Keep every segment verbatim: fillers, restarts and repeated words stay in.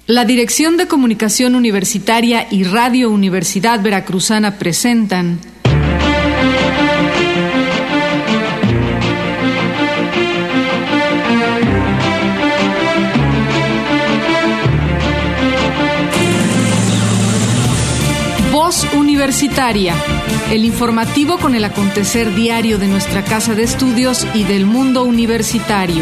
La Dirección de Comunicación Universitaria y Radio Universidad Veracruzana presentan Voz Universitaria, el informativo con el acontecer diario de nuestra casa de estudios y del mundo universitario.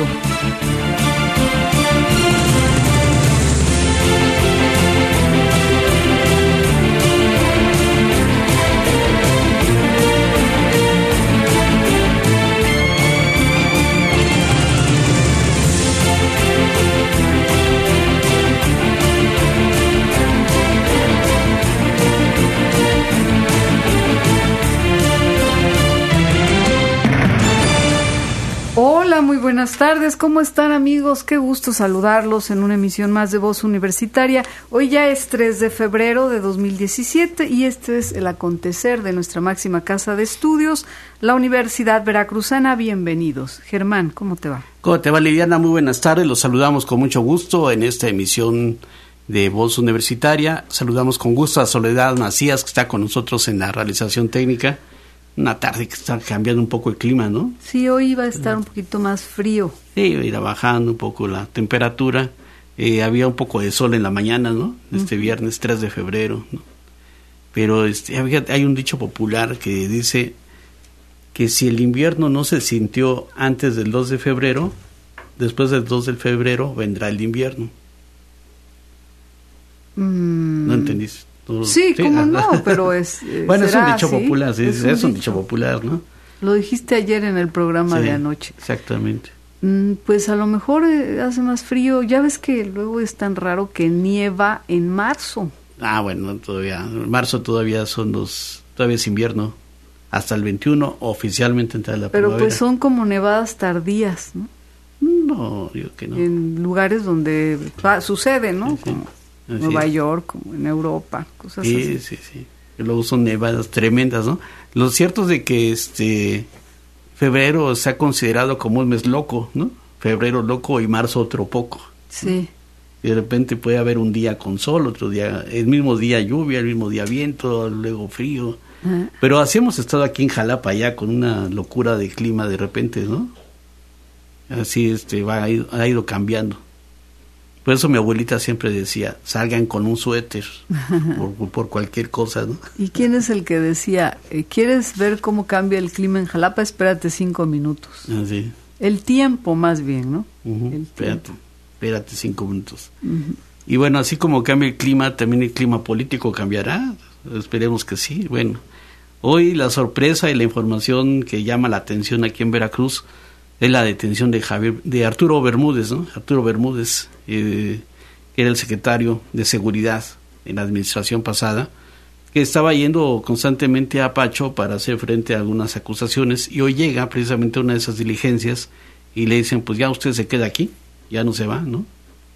Muy buenas tardes, ¿cómo están amigos? Qué gusto saludarlos en una emisión más de Voz Universitaria. Hoy ya es tres de febrero de dos mil diecisiete y este es el acontecer de nuestra máxima casa de estudios, la Universidad Veracruzana. Bienvenidos. Germán, ¿cómo te va? ¿Cómo te va, Liliana? Muy buenas tardes, los saludamos con mucho gusto en esta emisión de Voz Universitaria. Saludamos con gusto a Soledad Macías, que está con nosotros en la realización técnica. Una tarde que está cambiando un poco el clima, ¿no? Sí, hoy iba a estar un poquito más frío. Sí, iba a ir bajando un poco la temperatura. Eh, había un poco de sol en la mañana, ¿no? Este uh-huh. viernes tres de febrero, ¿no? Pero este, hay un dicho popular que dice que si el invierno no se sintió antes del dos de febrero, después del dos de febrero vendrá el invierno. Mm. ¿No entendiste? Sí, sí, cómo no, pero es... Eh, bueno, será, es un dicho ¿sí? popular, sí, es, es, un, es un dicho. dicho popular, ¿no? Lo dijiste ayer en el programa sí, de anoche. Exactamente. Mm, pues a lo mejor eh, hace más frío. Ya ves que luego es tan raro que nieva en marzo. Ah, bueno, todavía, en marzo todavía son los... todavía es invierno. Hasta el veintiuno oficialmente entra la Pero primavera. pues son como nevadas tardías, ¿no? No, yo que no. En lugares donde ah, sucede, ¿no? Sí, sí. Como Así Nueva es. York, como en Europa, cosas sí, así. Sí, sí, sí. Luego son nevadas tremendas, ¿no? Lo cierto es de que este febrero se ha considerado como un mes loco, ¿no? Febrero loco y marzo otro poco. Sí. Y de repente puede haber un día con sol, otro día, el mismo día lluvia, el mismo día viento, luego frío. Uh-huh. Pero así hemos estado aquí en Jalapa ya con una locura de clima de repente, ¿no? Así este va ha ido, ha ido cambiando. Por eso mi abuelita siempre decía, salgan con un suéter, por, por cualquier cosa, ¿no? ¿Y quién es el que decía, eh, ¿quieres ver cómo cambia el clima en Jalapa? Espérate cinco minutos. Así. El tiempo más bien, ¿no? Uh-huh. El espérate, espérate cinco minutos. Uh-huh. Y bueno, así como cambia el clima, también el clima político cambiará. Esperemos que sí. Bueno, hoy la sorpresa y la información que llama la atención aquí en Veracruz es la detención de Javier, de Arturo Bermúdez, ¿no? Arturo Bermúdez, eh, que era el secretario de Seguridad en la administración pasada, que estaba yendo constantemente a Pacho para hacer frente a algunas acusaciones, y hoy llega precisamente una de esas diligencias y le dicen, pues ya usted se queda aquí, ya no se va, ¿no?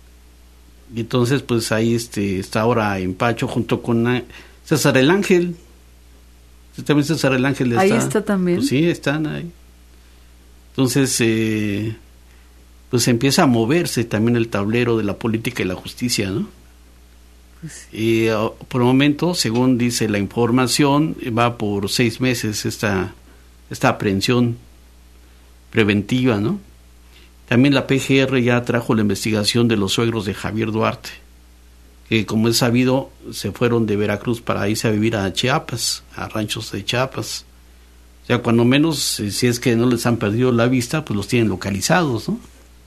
Y entonces pues ahí este está ahora en Pacho junto con una, César el Ángel, también César el Ángel está, ahí está también. Pues sí, están ahí. Entonces, eh, pues empieza a moverse también el tablero de la política y la justicia, ¿no? Pues sí. Y uh, por el momento, según dice la información, va por seis meses esta, esta aprehensión preventiva, ¿no? También la P G R ya trajo la investigación de los suegros de Javier Duarte, que como es sabido, se fueron de Veracruz para irse a vivir a Chiapas, a ranchos de Chiapas. O sea, cuando menos, si es que no les han perdido la vista, pues los tienen localizados, ¿no?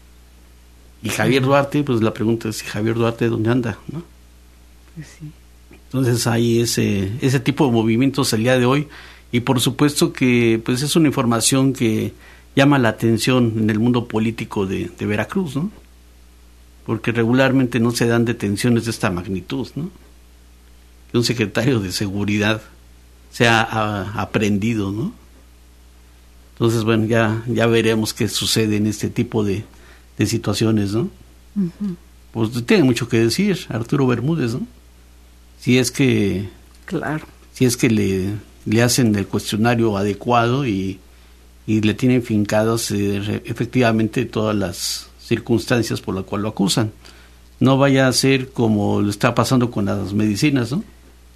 Y Javier Duarte, pues la pregunta es si Javier Duarte dónde anda, ¿no? Pues sí. Entonces hay ese ese tipo de movimientos el día de hoy, y por supuesto que pues es una información que llama la atención en el mundo político de, de Veracruz, ¿no? Porque regularmente no se dan detenciones de esta magnitud, ¿no? Que un secretario de seguridad sea a, aprendido, ¿no? Entonces, bueno, ya ya veremos qué sucede en este tipo de, de situaciones, ¿no? Uh-huh. Pues tiene mucho que decir Arturo Bermúdez, ¿no? Si es que... Claro. Si es que le, le hacen el cuestionario adecuado y, y le tienen fincadas eh, efectivamente todas las circunstancias por las cuales lo acusan. no vaya a ser como lo está pasando con las medicinas, ¿no?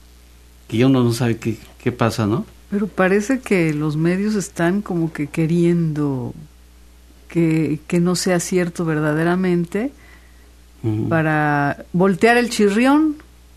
Que ya uno no sabe qué, qué pasa, ¿no? Pero parece que los medios están como que queriendo que, que no sea cierto verdaderamente, uh-huh, para voltear el chirrión.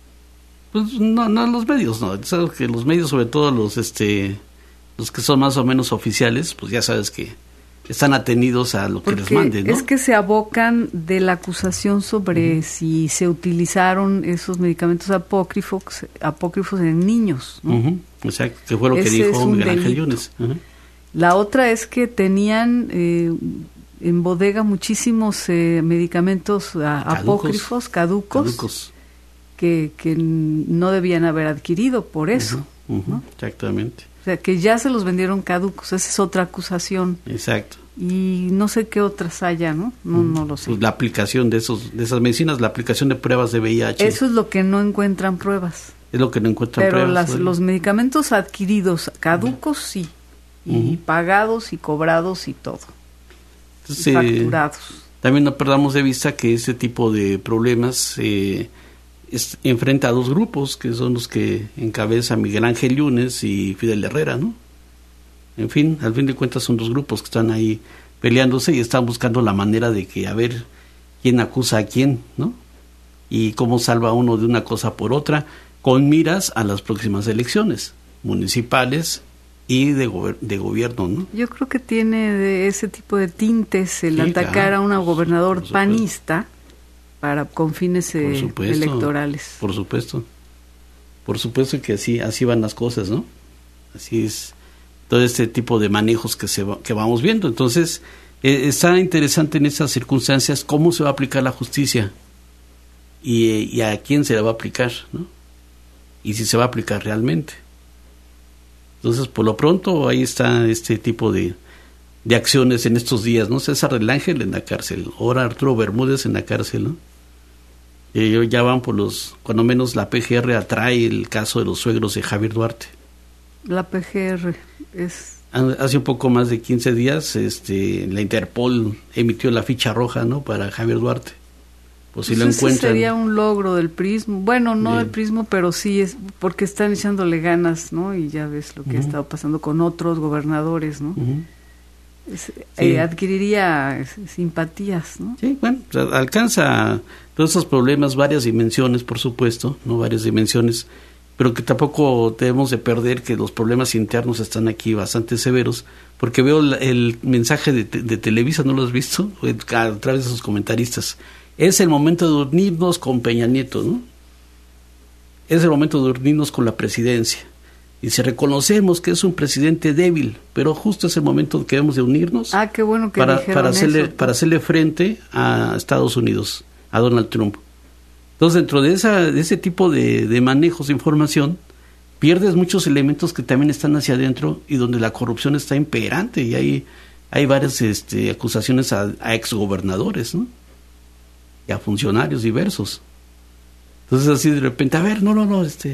Pues no, no los medios, no. Sabes que los medios, sobre todo los, este, los que son más o menos oficiales, pues ya sabes que están atenidos a lo que Porque les manden, ¿no? Es que se abocan de la acusación sobre uh-huh, si se utilizaron esos medicamentos apócrifos, apócrifos en niños, ¿no? Uh-huh, exacto, que fue lo Ese que dijo Miguel Ángel delito. Yunes. Uh-huh. La otra es que tenían eh, en bodega muchísimos eh, medicamentos a, Caducos. apócrifos, caducos, Caducos. Que, que no debían haber adquirido por eso. Uh-huh, uh-huh, ¿no? Exactamente. O sea, que ya se los vendieron caducos, esa es otra acusación. Exacto. Y no sé qué otras haya, ¿no? No, no lo sé. Pues la aplicación de esos de esas medicinas, la aplicación de pruebas de V I H. Eso es lo que no encuentran pruebas. Es lo que no encuentran Pero pruebas. las, los medicamentos adquiridos, caducos, sí. Y uh-huh, pagados y cobrados y todo. Entonces, y facturados. Eh, también no perdamos de vista que ese tipo de problemas eh, es, enfrenta a dos grupos, que son los que encabeza Miguel Ángel Yunes y Fidel Herrera, ¿no? En fin, al fin de cuentas son dos grupos que están ahí peleándose y están buscando la manera de que a ver quién acusa a quién, ¿no? Y cómo salva uno de una cosa por otra, con miras a las próximas elecciones municipales y de, gober- de gobierno, ¿no? Yo creo que tiene de ese tipo de tintes el Sí, atacar claro, a un gobernador por supuesto. panista para con fines eh, Por supuesto, electorales. Por supuesto. Por supuesto que así así van las cosas, ¿no? Así es todo este tipo de manejos que se va, que vamos viendo. Entonces, eh, está interesante en estas circunstancias cómo se va a aplicar la justicia y, y a quién se la va a aplicar, ¿no? Y si se va a aplicar realmente. Entonces, por lo pronto, ahí está este tipo de, de acciones en estos días, ¿no? César del Ángel en la cárcel, ahora Arturo Bermúdez en la cárcel, ¿no? Eh, ya van por los, cuando menos la P G R atrae el caso de los suegros de Javier Duarte. La P G R es... Hace un poco más de quince días, este, la Interpol emitió la ficha roja, ¿no? Para Javier Duarte. Pues si pues lo ese encuentran. Sería un logro del Prismo. Bueno, no Bien. del Prismo, pero sí es porque están echándole ganas, ¿no? Y ya ves lo que uh-huh, ha estado pasando con otros gobernadores, ¿no? Uh-huh. Es, sí. eh, adquiriría simpatías, ¿no? Sí, bueno, o sea, alcanza todos esos problemas, varias dimensiones, por supuesto, no varias dimensiones, pero que tampoco debemos de perder que los problemas internos están aquí bastante severos, porque veo el, el mensaje de, de Televisa, ¿no lo has visto? A través de sus comentaristas. Es el momento de unirnos con Peña Nieto, ¿no? Es el momento de unirnos con la presidencia. Y si reconocemos que es un presidente débil, pero justo es el momento que debemos de unirnos ah, qué bueno que para, para, hacerle, eso. para hacerle frente a Estados Unidos, a Donald Trump. Entonces, dentro de, esa, de ese tipo de, de manejos de información, pierdes muchos elementos que también están hacia adentro y donde la corrupción está imperante y hay, hay varias este, acusaciones a, a exgobernadores, ¿no? Y a funcionarios diversos. Entonces, así de repente, a ver, no, no, no, este...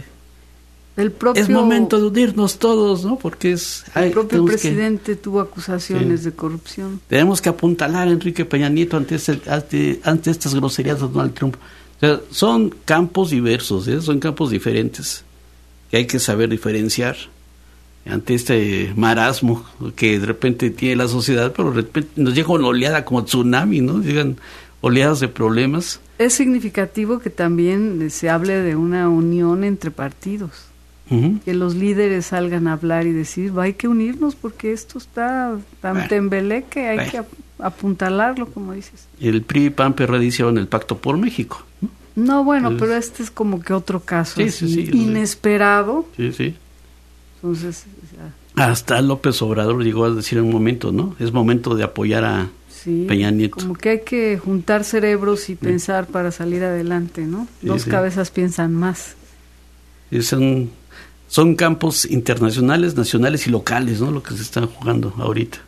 El propio, es momento de unirnos todos, ¿no? Porque es... El ay, propio presidente que, tuvo acusaciones sí, de corrupción. Tenemos que apuntalar a Enrique Peña Nieto ante, este, ante, ante estas groserías de Donald Trump. O sea, son campos diversos, ¿eh? Son campos diferentes que hay que saber diferenciar ante este marasmo que de repente tiene la sociedad, pero de repente nos llega una oleada como tsunami, ¿no? Llegan oleadas de problemas. Es significativo que también se hable de una unión entre partidos. Uh-huh. Que los líderes salgan a hablar y decir, hay que unirnos porque esto está tan bueno, tembeleque, hay bueno. que ap- apuntalarlo, como dices. El P R I, P A N, P R D hicieron el Pacto por México, ¿no? No, bueno, Entonces, pero este es como que otro caso sí, así, sí, sí, inesperado. Sí, sí. Entonces, o sea, hasta López Obrador llegó a decir en un momento, ¿no? Es momento de apoyar a sí, Peña Nieto. Como que hay que juntar cerebros y sí. pensar para salir adelante, ¿no? Sí, Dos sí. cabezas piensan más. Sí, son, son campos internacionales, nacionales y locales, ¿no? Lo que se están jugando ahorita.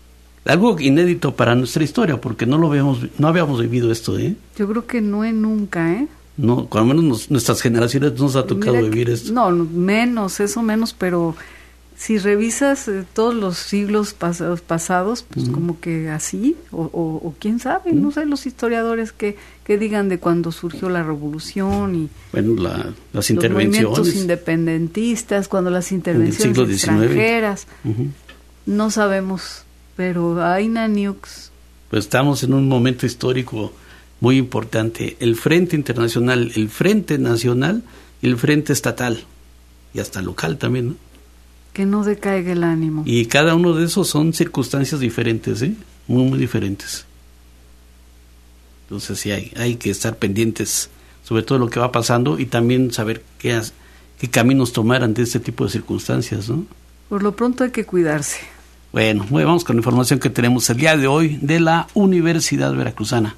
Algo inédito para nuestra historia, porque no lo habíamos, no habíamos vivido esto, ¿eh? Yo creo que no es nunca, ¿eh? No, cuando menos nos, nuestras generaciones nos ha tocado Mira vivir que, esto. No, menos, eso menos, pero si revisas eh, todos los siglos pasados, pasados pues uh-huh. como que así, o, o, o quién sabe, uh-huh. no sé, los historiadores que, que digan de cuando surgió la revolución y bueno, la, las intervenciones. Los movimientos independentistas, cuando las intervenciones extranjeras, uh-huh. no sabemos, pero hay naniux. Pues estamos en un momento histórico muy importante, el frente internacional, el frente nacional y el frente estatal, y hasta local también, ¿no? Que no decaiga el ánimo. Y cada uno de esos son circunstancias diferentes, ¿eh? Muy, muy diferentes. Entonces sí hay, hay que estar pendientes sobre todo lo que va pasando y también saber qué, qué caminos tomar ante este tipo de circunstancias, ¿no? Por lo pronto hay que cuidarse. Bueno, bueno, vamos con la información que tenemos el día de hoy de la Universidad Veracruzana.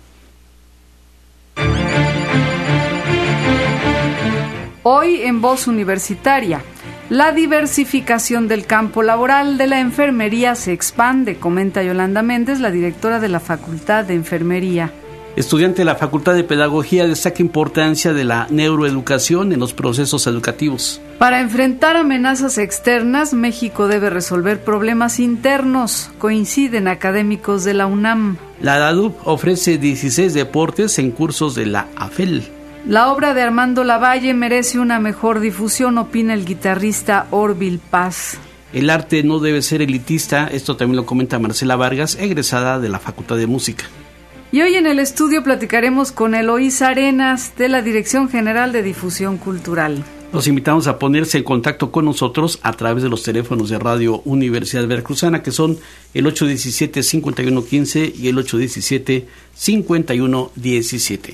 Hoy en Voz Universitaria, la diversificación del campo laboral de la enfermería se expande, comenta Yolanda Méndez, la directora de la Facultad de Enfermería. Estudiante de la Facultad de Pedagogía destaca importancia de la neuroeducación en los procesos educativos. Para enfrentar amenazas externas, México debe resolver problemas internos, coinciden académicos de la UNAM. La DADUP ofrece dieciséis deportes en cursos de la AFEL. La obra de Armando Lavalle merece una mejor difusión, opina el guitarrista Orville Paz. El arte no debe ser elitista, esto también lo comenta Marcela Vargas, egresada de la Facultad de Música. Y hoy en el estudio platicaremos con Eloísa Arenas, de la Dirección General de Difusión Cultural. Los invitamos a ponerse en contacto con nosotros a través de los teléfonos de Radio Universidad Veracruzana, que son el ocho uno siete, cinco uno uno cinco y el ocho uno siete, cinco uno uno siete.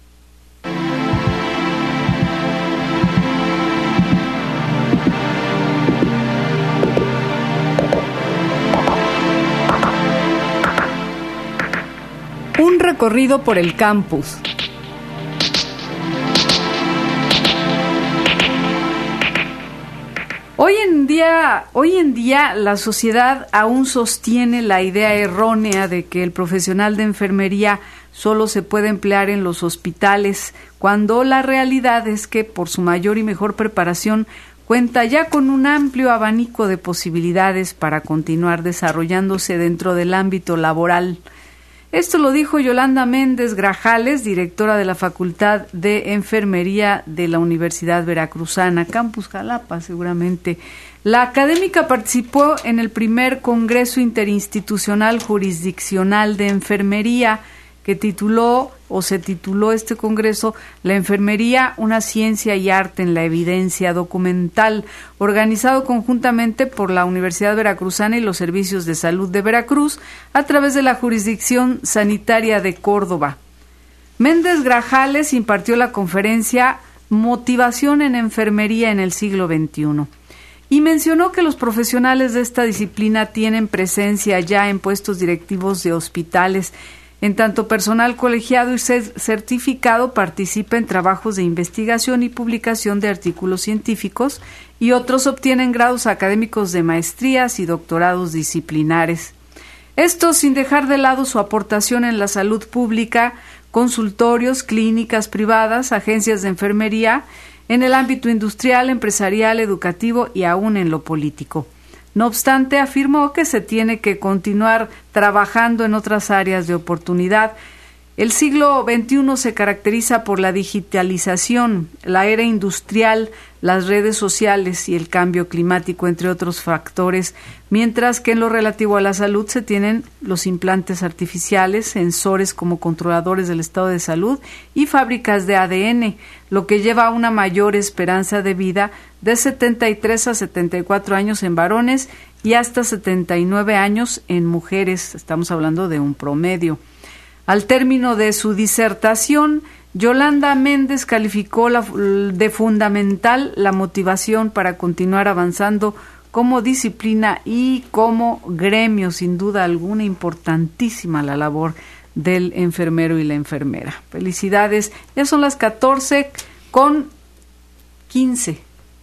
Un recorrido por el campus. Hoy en día, hoy en día la sociedad aún sostiene la idea errónea de que el profesional de enfermería solo se puede emplear en los hospitales, cuando la realidad es que por su mayor y mejor preparación cuenta ya con un amplio abanico de posibilidades para continuar desarrollándose dentro del ámbito laboral. Esto lo dijo Yolanda Méndez Grajales, directora de la Facultad de Enfermería de la Universidad Veracruzana, Campus Jalapa, seguramente. La académica participó en el primer Congreso Interinstitucional Jurisdiccional de Enfermería, que tituló, o se tituló este congreso, La enfermería, una ciencia y arte en la evidencia documental, organizado conjuntamente por la Universidad Veracruzana y los Servicios de Salud de Veracruz, a través de la Jurisdicción Sanitaria de Córdoba. Méndez Grajales impartió la conferencia Motivación en Enfermería en el siglo veintiuno. Y mencionó que los profesionales de esta disciplina tienen presencia ya en puestos directivos de hospitales. En tanto, personal colegiado y certificado participa en trabajos de investigación y publicación de artículos científicos, y otros obtienen grados académicos de maestrías y doctorados disciplinares. Esto sin dejar de lado su aportación en la salud pública, consultorios, clínicas privadas, agencias de enfermería, en el ámbito industrial, empresarial, educativo y aún en lo político. No obstante, afirmó que se tiene que continuar trabajando en otras áreas de oportunidad. El siglo veintiuno se caracteriza por la digitalización, la era industrial, las redes sociales y el cambio climático, entre otros factores, mientras que en lo relativo a la salud se tienen los implantes artificiales, sensores como controladores del estado de salud y fábricas de A D N, lo que lleva a una mayor esperanza de vida de setenta y tres a setenta y cuatro años en varones y hasta setenta y nueve años en mujeres. Estamos hablando de un promedio. Al término de su disertación, Yolanda Méndez calificó la, de fundamental la motivación para continuar avanzando como disciplina y como gremio. Sin duda alguna, importantísima la labor del enfermero y la enfermera. Felicidades. Ya son las catorce con quince.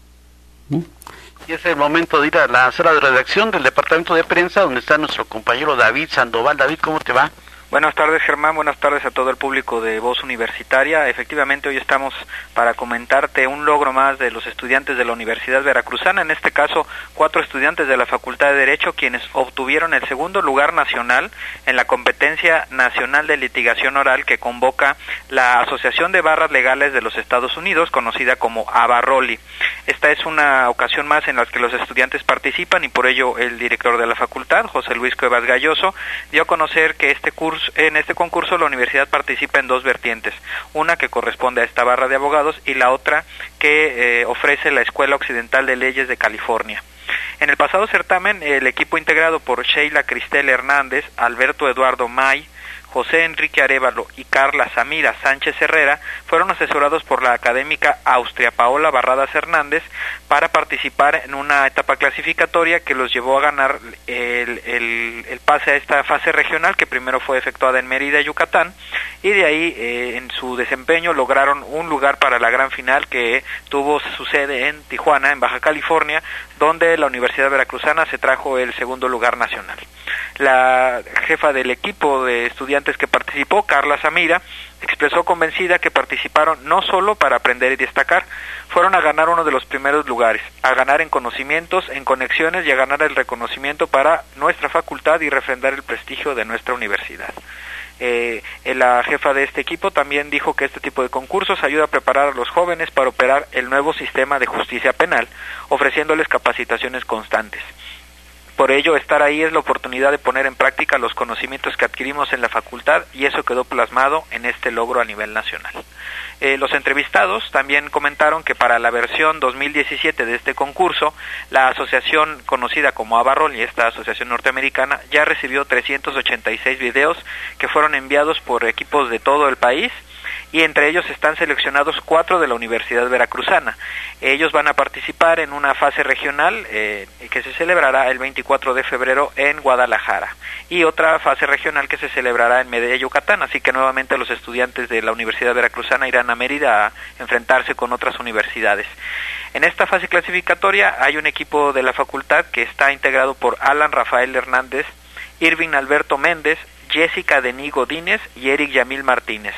Y es el momento de ir a la sala de redacción del Departamento de Prensa, donde está nuestro compañero David Sandoval. David, ¿cómo te va? Buenas tardes, Germán, buenas tardes a todo el público de Voz Universitaria. Efectivamente, hoy estamos para comentarte un logro más de los estudiantes de la Universidad Veracruzana, en este caso, cuatro estudiantes de la Facultad de Derecho, quienes obtuvieron el segundo lugar nacional en la competencia nacional de litigación oral que convoca la Asociación de Barras Legales de los Estados Unidos, conocida como ABARROLI. Esta es una ocasión más en la que los estudiantes participan y por ello el director de la facultad, José Luis Cuevas Galloso, dio a conocer que este curso En este concurso la universidad participa en dos vertientes, una que corresponde a esta barra de abogados y la otra que eh, ofrece la Escuela Occidental de Leyes de California. En el pasado certamen, el equipo integrado por Sheila Cristel Hernández, Alberto Eduardo May, José Enrique Arévalo y Carla Samira Sánchez Herrera fueron asesorados por la académica Austria Paola Barradas Hernández para participar en una etapa clasificatoria que los llevó a ganar el, el, el pase a esta fase regional, que primero fue efectuada en Mérida, Yucatán, y de ahí eh, en su desempeño lograron un lugar para la gran final que tuvo su sede en Tijuana, en Baja California, donde la Universidad Veracruzana se trajo el segundo lugar nacional. La jefa del equipo de estudiantes que participó, Carla Samira, expresó convencida que participaron no solo para aprender y destacar, fueron a ganar uno de los primeros lugares, a ganar en conocimientos, en conexiones y a ganar el reconocimiento para nuestra facultad y refrendar el prestigio de nuestra universidad. Eh, la jefa de este equipo también dijo que este tipo de concursos ayuda a preparar a los jóvenes para operar el nuevo sistema de justicia penal, ofreciéndoles capacitaciones constantes. Por ello, estar ahí es la oportunidad de poner en práctica los conocimientos que adquirimos en la facultad y eso quedó plasmado en este logro a nivel nacional. Eh, los entrevistados también comentaron que para la versión dos mil diecisiete de este concurso, la asociación conocida como ABARROLI, esta asociación norteamericana, ya recibió trescientos ochenta y seis videos que fueron enviados por equipos de todo el país, y entre ellos están seleccionados cuatro de la Universidad Veracruzana. Ellos van a participar en una fase regional eh, que se celebrará el veinticuatro de febrero en Guadalajara y otra fase regional que se celebrará en Medellín, Yucatán, así que nuevamente los estudiantes de la Universidad Veracruzana irán a Mérida a enfrentarse con otras universidades. En esta fase clasificatoria hay un equipo de la facultad que está integrado por Alan Rafael Hernández, Irving Alberto Méndez, Jessica Denis Godínez y Eric Yamil Martínez.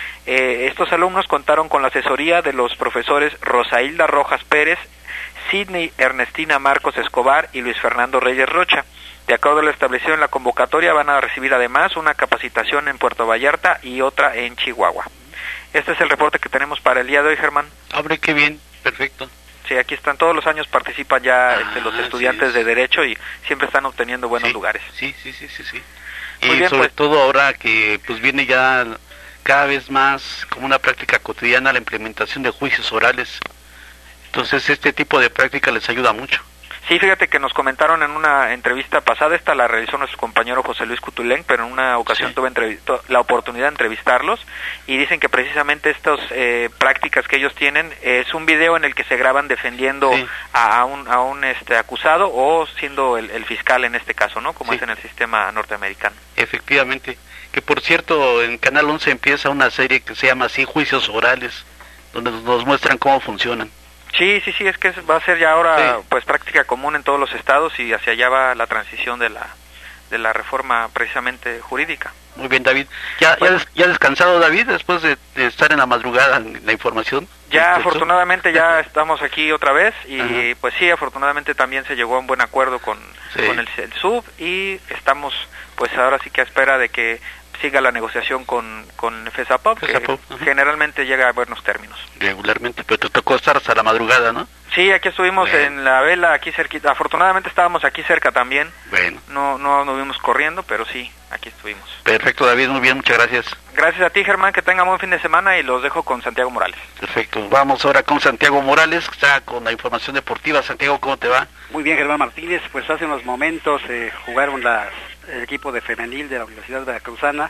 Eh, estos alumnos contaron con la asesoría de los profesores Rosailda Rojas Pérez, Sidney Ernestina Marcos Escobar y Luis Fernando Reyes Rocha. De acuerdo a lo establecido en la convocatoria, van a recibir además una capacitación en Puerto Vallarta y otra en Chihuahua. Este es el reporte que tenemos para el día de hoy, Germán. Abre, qué bien, perfecto. Sí, aquí están, todos los años participan ya ah, este, los estudiantes sí, de Derecho y siempre están obteniendo buenos sí, lugares. Sí, sí, sí, sí, sí. Muy y bien, sobre pues, todo ahora que pues viene ya cada vez más como una práctica cotidiana la implementación de juicios orales. Entonces este tipo de práctica les ayuda mucho. Sí, fíjate que nos comentaron en una entrevista pasada, esta la realizó nuestro compañero José Luis Cutulén, pero en una ocasión sí. tuve entrevist- la oportunidad de entrevistarlos y dicen que precisamente estas eh, prácticas que ellos tienen eh, es un video en el que se graban defendiendo sí. a, a un, a un este, acusado o siendo el, el fiscal en este caso, ¿no? Como sí. es en el sistema norteamericano. Efectivamente, que por cierto en Canal once empieza una serie que se llama así, Juicios Orales, donde nos muestran cómo funcionan. Sí, sí, sí, es que va a ser ya ahora sí. pues práctica común en todos los estados y hacia allá va la transición de la de la reforma precisamente jurídica. Muy bien, David. ¿Ya, bueno, ya, des, ya descansado, David, después de, de estar en la madrugada en la información? Ya, afortunadamente ya estamos aquí otra vez y Ajá. pues sí, afortunadamente también se llegó a un buen acuerdo con, sí. con el, el S U B y estamos pues ahora sí que a espera de que siga la negociación con, con FESAPOP, que FESAPOP, generalmente llega a buenos términos. Regularmente, pero te tocó estar hasta la madrugada, ¿no? Sí, aquí estuvimos bueno. en la vela, aquí cerquita. Afortunadamente estábamos aquí cerca también. Bueno. No, no nos vimos corriendo, pero sí, aquí estuvimos. Perfecto, David, muy bien, muchas gracias. Gracias a ti, Germán, que tengan buen fin de semana y los dejo con Santiago Morales. Perfecto, vamos ahora con Santiago Morales, que está con la información deportiva. Santiago, ¿cómo te va? Muy bien, Germán Martínez, pues hace unos momentos eh, jugaron las, el equipo de femenil de la Universidad Veracruzana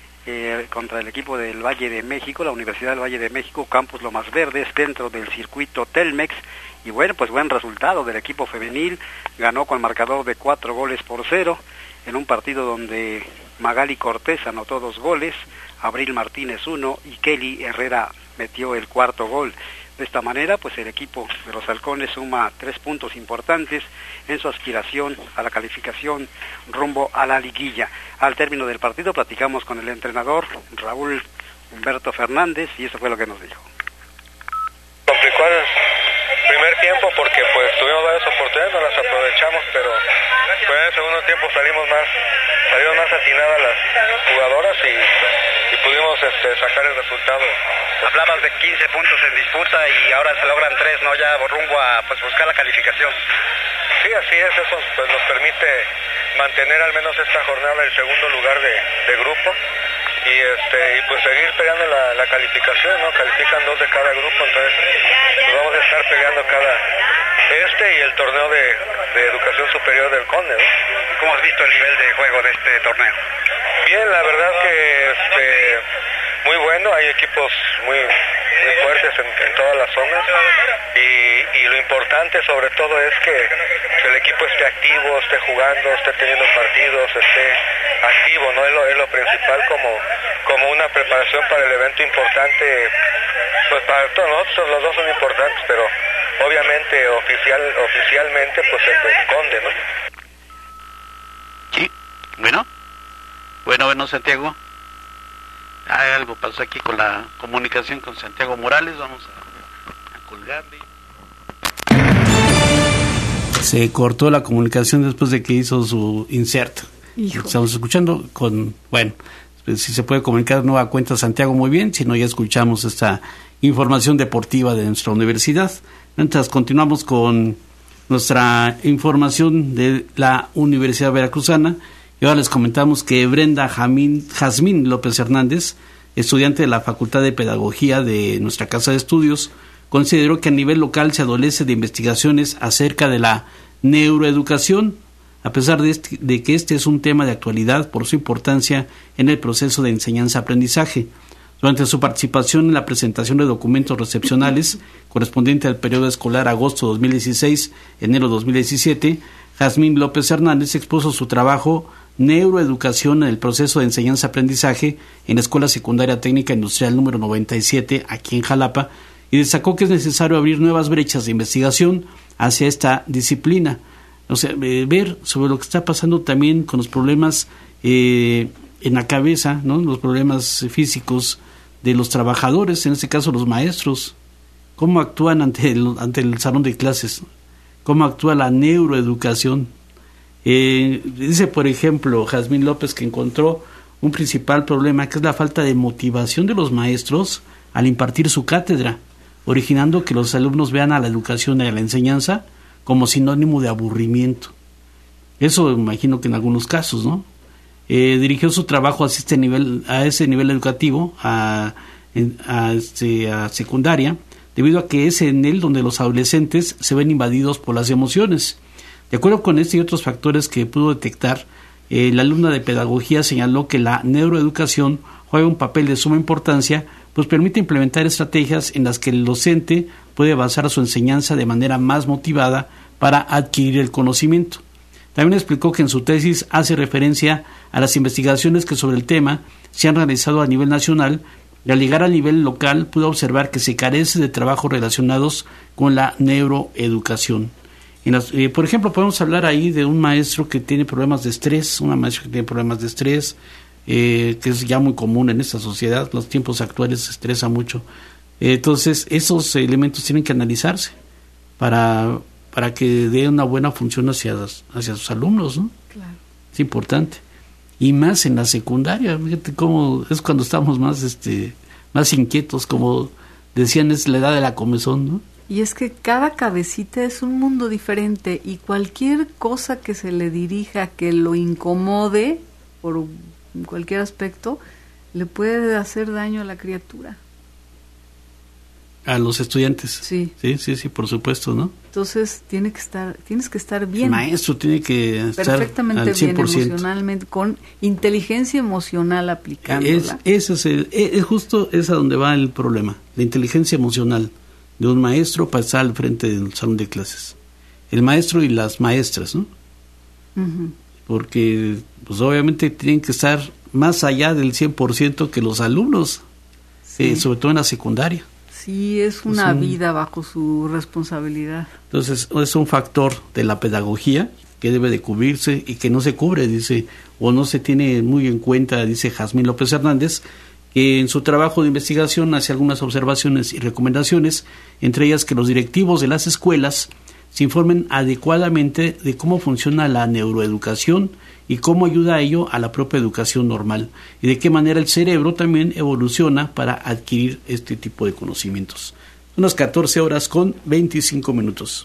eh, contra el equipo del Valle de México, la Universidad del Valle de México, Campus Lomas Verdes, dentro del circuito Telmex, y bueno, pues buen resultado del equipo femenil, ganó con marcador de cuatro goles por cero, en un partido donde Magali Cortés anotó dos goles, Abril Martínez uno y Kelly Herrera metió el cuarto gol. De esta manera, pues el equipo de los halcones suma tres puntos importantes en su aspiración a la calificación rumbo a la liguilla. Al término del partido platicamos con el entrenador Raúl Humberto Fernández y eso fue lo que nos dijo. Complicó el primer tiempo porque pues tuvimos varias oportunidades, no las aprovechamos, pero pues, en el segundo tiempo salimos más, salieron más atinadas las jugadoras y, y pudimos este, sacar el resultado. Hablabas de quince puntos en disputa y ahora se logran tres, ¿no? Ya rumbo a pues buscar la calificación. Sí, así es, eso pues nos permite mantener al menos esta jornada el segundo lugar de, de grupo y este y pues seguir pegando la, la calificación, ¿no? Califican dos de cada grupo, entonces pues vamos a estar pegando cada este y el torneo de, de educación superior del Conde, ¿no? ¿Cómo has visto el nivel de juego de este torneo? Bien, la verdad que este muy bueno, hay equipos muy, muy fuertes en, en todas las zonas y, y lo importante sobre todo es que el equipo esté activo, esté jugando, esté teniendo partidos, esté activo, ¿no? Es lo, es lo principal como, como una preparación para el evento importante, pues para todos nosotros los dos son importantes, pero obviamente oficial, oficialmente pues el del Conde, ¿no? Sí, bueno, bueno, bueno Santiago. Hay algo pasó aquí con la comunicación con Santiago Morales, vamos a, a colgarle. Se cortó la comunicación después de que hizo su insert. Hijo. Estamos escuchando con, bueno, si se puede comunicar nueva cuenta Santiago muy bien, si no ya escuchamos esta información deportiva de nuestra universidad. Mientras continuamos con nuestra información de la Universidad Veracruzana. Y ahora les comentamos que Brenda Jamín, Jazmín López Hernández, estudiante de la Facultad de Pedagogía de nuestra Casa de Estudios, consideró que a nivel local se adolece de investigaciones acerca de la neuroeducación, a pesar de, este, de que este es un tema de actualidad por su importancia en el proceso de enseñanza-aprendizaje. Durante su participación en la presentación de documentos recepcionales correspondiente al periodo escolar agosto dos mil dieciséis, enero dos mil diecisiete, Jazmín López Hernández expuso su trabajo Neuroeducación en el proceso de enseñanza-aprendizaje en la Escuela Secundaria Técnica Industrial número noventa y siete, aquí en Jalapa, y destacó que es necesario abrir nuevas brechas de investigación hacia esta disciplina. O sea, eh, ver sobre lo que está pasando también con los problemas eh, en la cabeza, ¿no? Los problemas físicos de los trabajadores, en este caso los maestros, cómo actúan ante el, ante el salón de clases, cómo actúa la neuroeducación. Eh, dice, por ejemplo, Jazmín López que encontró un principal problema, que es la falta de motivación de los maestros al impartir su cátedra, originando que los alumnos vean a la educación y a la enseñanza como sinónimo de aburrimiento. Eso imagino que en algunos casos, ¿no? Eh, dirigió su trabajo a este nivel, a ese nivel educativo, a, a, este, a secundaria, debido a que es en él donde los adolescentes se ven invadidos por las emociones. De acuerdo con este y otros factores que pudo detectar, eh, la alumna de pedagogía señaló que la neuroeducación juega un papel de suma importancia, pues permite implementar estrategias en las que el docente puede basar su enseñanza de manera más motivada para adquirir el conocimiento. También explicó que en su tesis hace referencia a las investigaciones que sobre el tema se han realizado a nivel nacional, y al llegar al nivel local pudo observar que se carece de trabajos relacionados con la neuroeducación. En las, eh, por ejemplo, podemos hablar ahí de un maestro que tiene problemas de estrés, una maestra que tiene problemas de estrés, eh, que es ya muy común en esta sociedad, los tiempos actuales se estresa mucho. Eh, entonces, esos elementos tienen que analizarse para, para que dé una buena función hacia, hacia sus alumnos, ¿no? Claro. Es importante. Y más en la secundaria, fíjate cómo es cuando estamos más, este, más inquietos, como decían, es la edad de la comezón, ¿no? Y es que cada cabecita es un mundo diferente y cualquier cosa que se le dirija que lo incomode por cualquier aspecto le puede hacer daño a la criatura. A los estudiantes. Sí. Sí, sí, sí, por supuesto, ¿no? Entonces tiene que estar, tienes que estar bien. El maestro tiene que estar perfectamente al cien por ciento. Bien emocionalmente, con inteligencia emocional aplicándola. Es, ese es, el, es justo es a donde va el problema, la inteligencia emocional de un maestro para estar al frente del salón de clases. El maestro y las maestras, ¿no? Uh-huh. Porque, pues obviamente tienen que estar más allá del cien por ciento que los alumnos, sí. eh, sobre todo en la secundaria. Sí, es una es un, vida bajo su responsabilidad. Entonces, es un factor de la pedagogía que debe de cubrirse y que no se cubre, dice, o no se tiene muy en cuenta, dice Jazmín López Hernández, que en su trabajo de investigación hace algunas observaciones y recomendaciones, entre ellas que los directivos de las escuelas se informen adecuadamente de cómo funciona la neuroeducación y cómo ayuda a ello a la propia educación normal y de qué manera el cerebro también evoluciona para adquirir este tipo de conocimientos. Son las catorce horas con veinticinco minutos.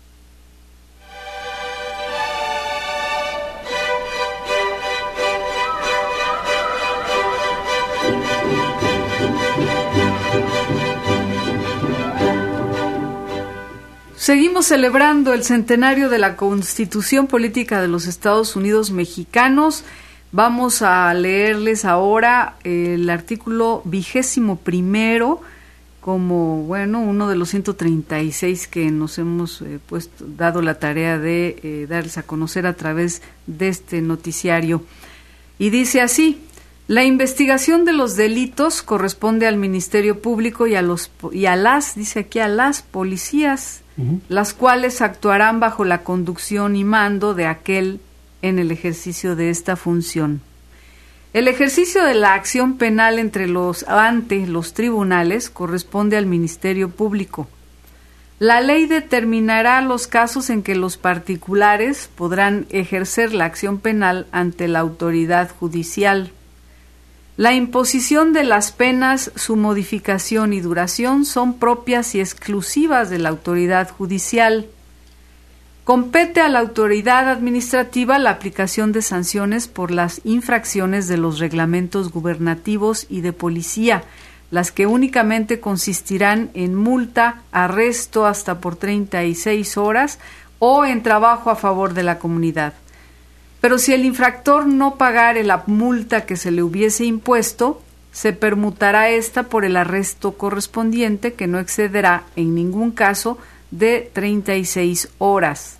Seguimos celebrando el centenario de la Constitución Política de los Estados Unidos Mexicanos. Vamos a leerles ahora el artículo vigésimo primero, como, bueno, uno de los ciento treinta y seis que nos hemos eh, puesto, dado la tarea de eh, darles a conocer a través de este noticiario. Y dice así: la investigación de los delitos corresponde al Ministerio Público y a los y a las, dice aquí, a las policías, uh-huh, las cuales actuarán bajo la conducción y mando de aquel en el ejercicio de esta función. El ejercicio de la acción penal entre los ante los tribunales corresponde al Ministerio Público. La ley determinará los casos en que los particulares podrán ejercer la acción penal ante la autoridad judicial. La imposición de las penas, su modificación y duración son propias y exclusivas de la autoridad judicial. Compete a la autoridad administrativa la aplicación de sanciones por las infracciones de los reglamentos gubernativos y de policía, las que únicamente consistirán en multa, arresto hasta por treinta y seis horas o en trabajo a favor de la comunidad. Pero si el infractor no pagare la multa que se le hubiese impuesto, se permutará esta por el arresto correspondiente, que no excederá en ningún caso de treinta y seis horas.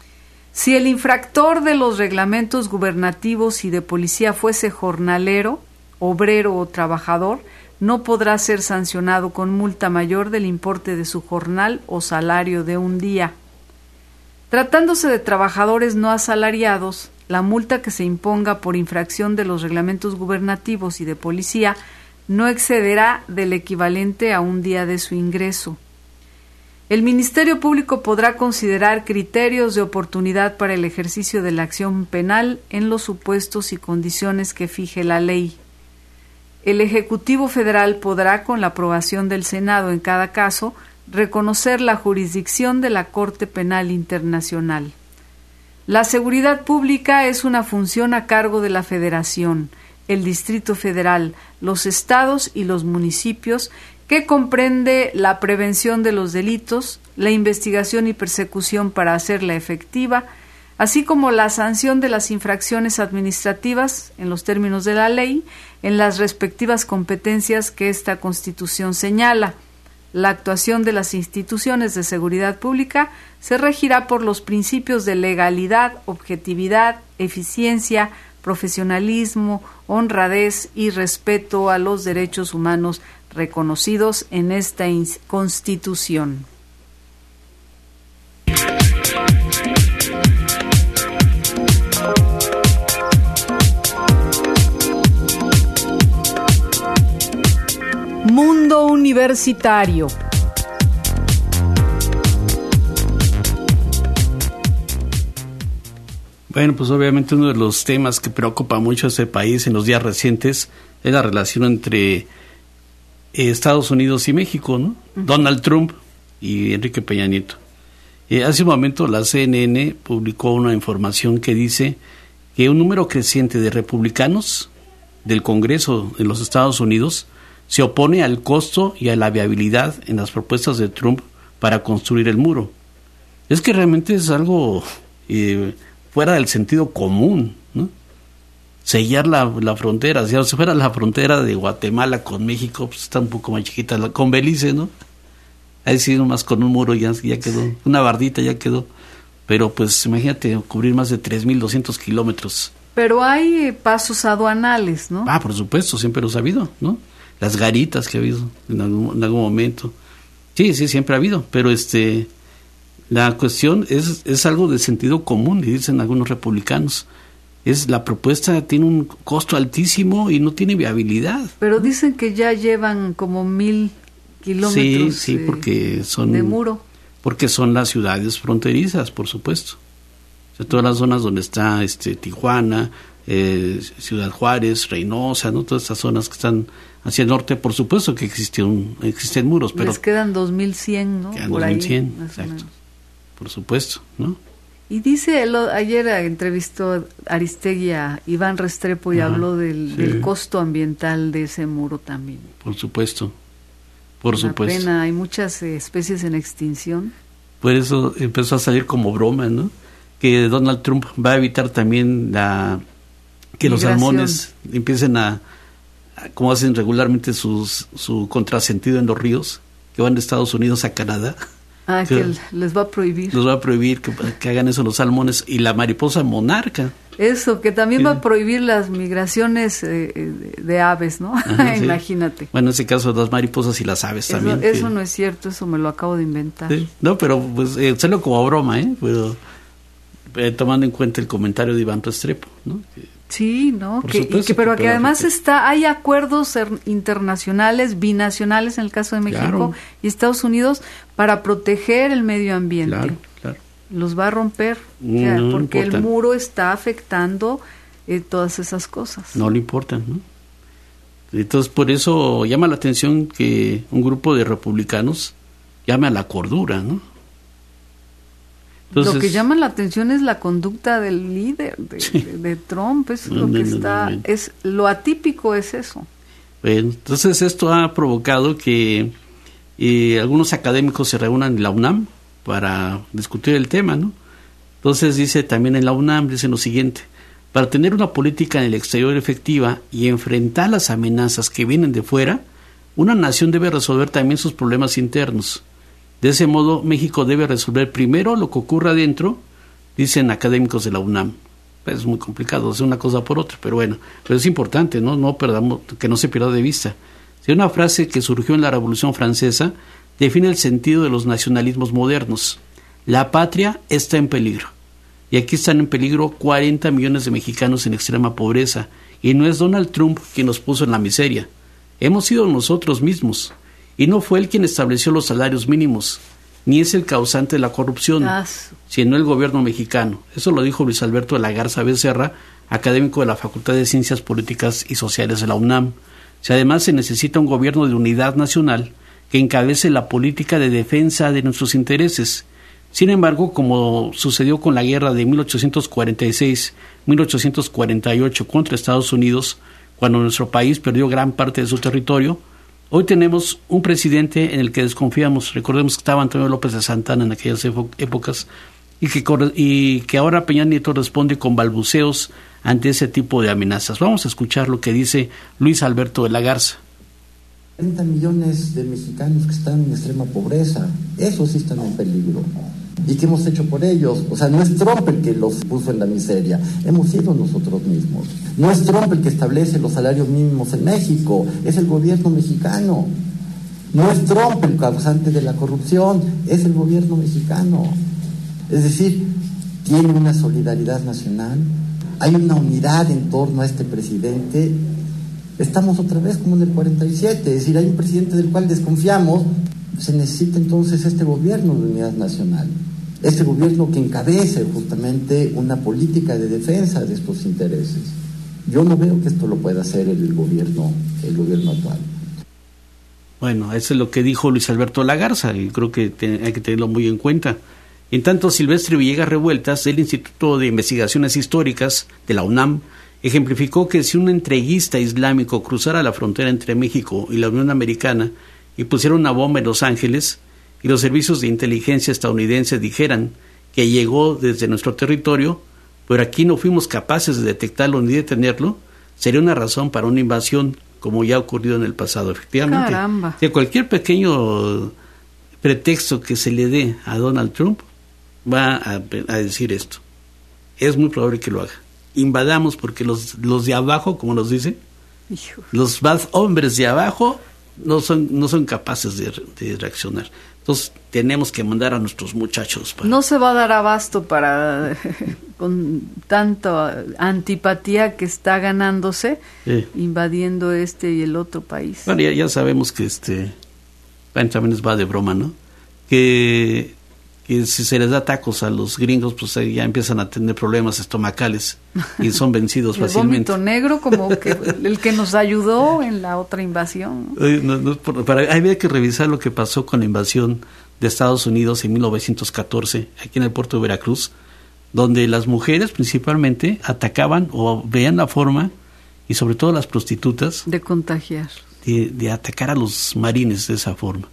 Si el infractor de los reglamentos gubernativos y de policía fuese jornalero, obrero o trabajador, no podrá ser sancionado con multa mayor del importe de su jornal o salario de un día. Tratándose de trabajadores no asalariados, la multa que se imponga por infracción de los reglamentos gubernativos y de policía no excederá del equivalente a un día de su ingreso. El Ministerio Público podrá considerar criterios de oportunidad para el ejercicio de la acción penal en los supuestos y condiciones que fije la ley. El Ejecutivo Federal podrá, con la aprobación del Senado en cada caso, reconocer la jurisdicción de la Corte Penal Internacional. La seguridad pública es una función a cargo de la Federación, el Distrito Federal, los estados y los municipios, que comprende la prevención de los delitos, la investigación y persecución para hacerla efectiva, así como la sanción de las infracciones administrativas en los términos de la ley, en las respectivas competencias que esta Constitución señala. La actuación de las instituciones de seguridad pública se regirá por los principios de legalidad, objetividad, eficiencia, profesionalismo, honradez y respeto a los derechos humanos reconocidos en esta Constitución. Mundo Universitario. Bueno, pues obviamente uno de los temas que preocupa mucho a este país en los días recientes es la relación entre eh, Estados Unidos y México, ¿no? Uh-huh. Donald Trump y Enrique Peña Nieto. Eh, hace un momento la C N N publicó una información que dice que un número creciente de republicanos del Congreso de los Estados Unidos se opone al costo y a la viabilidad en las propuestas de Trump para construir el muro. Es que realmente es algo eh, fuera del sentido común, ¿no? Sellar la, la frontera, si fuera la frontera de Guatemala con México, pues está un poco más chiquita, la, con Belice, ¿no? Ahí sí, nomás con un muro ya, ya quedó, una bardita ya quedó, pero pues imagínate cubrir más de tres mil doscientos kilómetros. Pero hay pasos aduanales, ¿no? Ah, por supuesto, siempre lo ha habido, ¿no? Las garitas que ha habido en algún, en algún momento. Sí, sí, siempre ha habido, pero este la cuestión es, es algo de sentido común, dicen algunos republicanos. Es la propuesta tiene un costo altísimo y no tiene viabilidad. Pero dicen que ya llevan como mil kilómetros sí, sí, porque son, de muro. Porque son las ciudades fronterizas, por supuesto. O sea, todas las zonas donde está este Tijuana, eh, Ciudad Juárez, Reynosa, ¿no? Todas estas zonas que están hacia el norte, por supuesto que existen, existen muros, pero les quedan dos mil cien, ¿no? Quedan por dos mil cien, ahí, exacto. Por supuesto, ¿no? Y dice, él, ayer entrevistó Aristegui a Iván Restrepo y Ajá, habló del, sí. del costo ambiental de ese muro también. Por supuesto, por Una supuesto. Pena, hay muchas eh, especies en extinción. Por eso empezó a salir como broma, ¿no? Que Donald Trump va a evitar también la que Migración. Los salmones empiecen a, a, como hacen regularmente sus, su contrasentido en los ríos, que van de Estados Unidos a Canadá. Ah, que, que les va a prohibir. Les va a prohibir que, que hagan eso los salmones. Y la mariposa monarca. Eso, que también ¿Qué? va a prohibir las migraciones eh, de, de aves, ¿no? Ajá, Imagínate. Sí. Bueno, en ese caso las mariposas y las aves eso, también. Eso que... no es cierto, eso me lo acabo de inventar. Sí. No, pero pues eh, salió como broma, ¿eh? Pero eh, tomando en cuenta el comentario de Iván Restrepo, ¿no? Que, sí, ¿no? Que, y que, pero que, que además que... está hay acuerdos internacionales, binacionales en el caso de México claro. y Estados Unidos para proteger el medio ambiente. Claro, claro. Los va a romper, no, o sea, no porque importa. El muro está afectando eh, todas esas cosas. No le importan, ¿no? Entonces, por eso llama la atención que un grupo de republicanos llame a la cordura, ¿no? Entonces, lo que llama la atención es la conducta del líder de, sí. de, de Trump, es no, lo que no, está, no, es lo atípico es eso. Bueno, entonces esto ha provocado que eh, algunos académicos se reúnan en la UNAM para discutir el tema, ¿no? Entonces dice también en la UNAM, dice lo siguiente: para tener una política en el exterior efectiva y enfrentar las amenazas que vienen de fuera, una nación debe resolver también sus problemas internos. De ese modo, México debe resolver primero lo que ocurra adentro, dicen académicos de la UNAM. Es muy complicado hacer una cosa por otra, pero bueno, pero es importante, ¿no? No perdamos, que no se pierda de vista. Si una frase que surgió en la Revolución Francesa define el sentido de los nacionalismos modernos. La patria está en peligro. Y aquí están en peligro cuarenta millones de mexicanos en extrema pobreza. Y no es Donald Trump quien nos puso en la miseria. Hemos sido nosotros mismos. Y no fue él quien estableció los salarios mínimos, ni es el causante de la corrupción, sino el gobierno mexicano. Eso lo dijo Luis Alberto de la Garza Becerra, académico de la Facultad de Ciencias Políticas y Sociales de la UNAM. Si además se necesita un gobierno de unidad nacional que encabece la política de defensa de nuestros intereses. Sin embargo, como sucedió con la guerra de mil ochocientos cuarenta y seis a mil ochocientos cuarenta y ocho contra Estados Unidos, cuando nuestro país perdió gran parte de su territorio, hoy tenemos un presidente en el que desconfiamos. Recordemos que estaba Antonio López de Santana en aquellas épocas y que, y que ahora Peña Nieto responde con balbuceos ante ese tipo de amenazas. Vamos a escuchar lo que dice Luis Alberto de la Garza. treinta millones de mexicanos que están en extrema pobreza, esos sí están en peligro. ¿Y qué hemos hecho por ellos? O sea, no es Trump el que los puso en la miseria, hemos sido nosotros mismos. No es Trump el que establece los salarios mínimos en México, es el gobierno mexicano. No es Trump el causante de la corrupción, es el gobierno mexicano. Es decir, tiene una solidaridad nacional, hay una unidad en torno a este presidente. Estamos otra vez como en el cuarenta y siete, es decir, hay un presidente del cual desconfiamos. Se necesita entonces este gobierno de unidad nacional, este gobierno que encabece justamente una política de defensa de estos intereses. Yo no veo que esto lo pueda hacer el gobierno, el gobierno actual. Bueno, eso es lo que dijo Luis Alberto de la Garza, y creo que te, hay que tenerlo muy en cuenta. En tanto, Silvestre Villegas Revueltas, del Instituto de Investigaciones Históricas de la UNAM, ejemplificó que si un entreguista islámico cruzara la frontera entre México y la Unión Americana y pusiera una bomba en Los Ángeles, y los servicios de inteligencia estadounidenses dijeran que llegó desde nuestro territorio, pero aquí no fuimos capaces de detectarlo ni detenerlo, sería una razón para una invasión, como ya ha ocurrido en el pasado. Efectivamente, Caramba. Si cualquier pequeño pretexto que se le dé a Donald Trump va a, a decir esto. Es muy probable que lo haga. Invadamos porque los, los de abajo, como nos dicen, Hijo. los bad hombres de abajo no son, no son capaces de, de reaccionar. Entonces tenemos que mandar a nuestros muchachos. Para... No se va a dar abasto para con tanta antipatía que está ganándose, sí. invadiendo este y el otro país. Bueno, ya, ya sabemos que este, bueno, también les va de broma, ¿no? Que, que si se les da tacos a los gringos, pues ahí ya empiezan a tener problemas estomacales y son vencidos el fácilmente. El vómito negro, como que el que nos ayudó en la otra invasión. No, no, para, había que revisar lo que pasó con la invasión de Estados Unidos en mil novecientos catorce, aquí en el puerto de Veracruz, donde las mujeres principalmente atacaban o veían la forma, y sobre todo las prostitutas, de contagiar, de, de atacar a los marines de esa forma.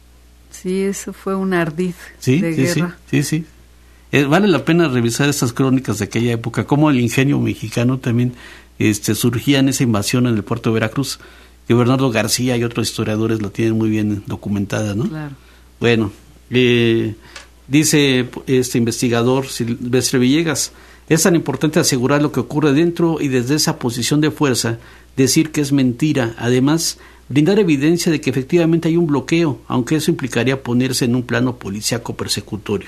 Sí, eso fue un ardid sí, de sí, guerra. Sí, sí, sí. Eh, vale la pena revisar estas crónicas de aquella época, cómo el ingenio mexicano también este, surgía en esa invasión en el puerto de Veracruz, que Bernardo García y otros historiadores la tienen muy bien documentada, ¿no? Claro. Bueno, eh, dice este investigador Silvestre Villegas, es tan importante asegurar lo que ocurre dentro y desde esa posición de fuerza, decir que es mentira, además brindar evidencia de que efectivamente hay un bloqueo, aunque eso implicaría ponerse en un plano policíaco persecutorio.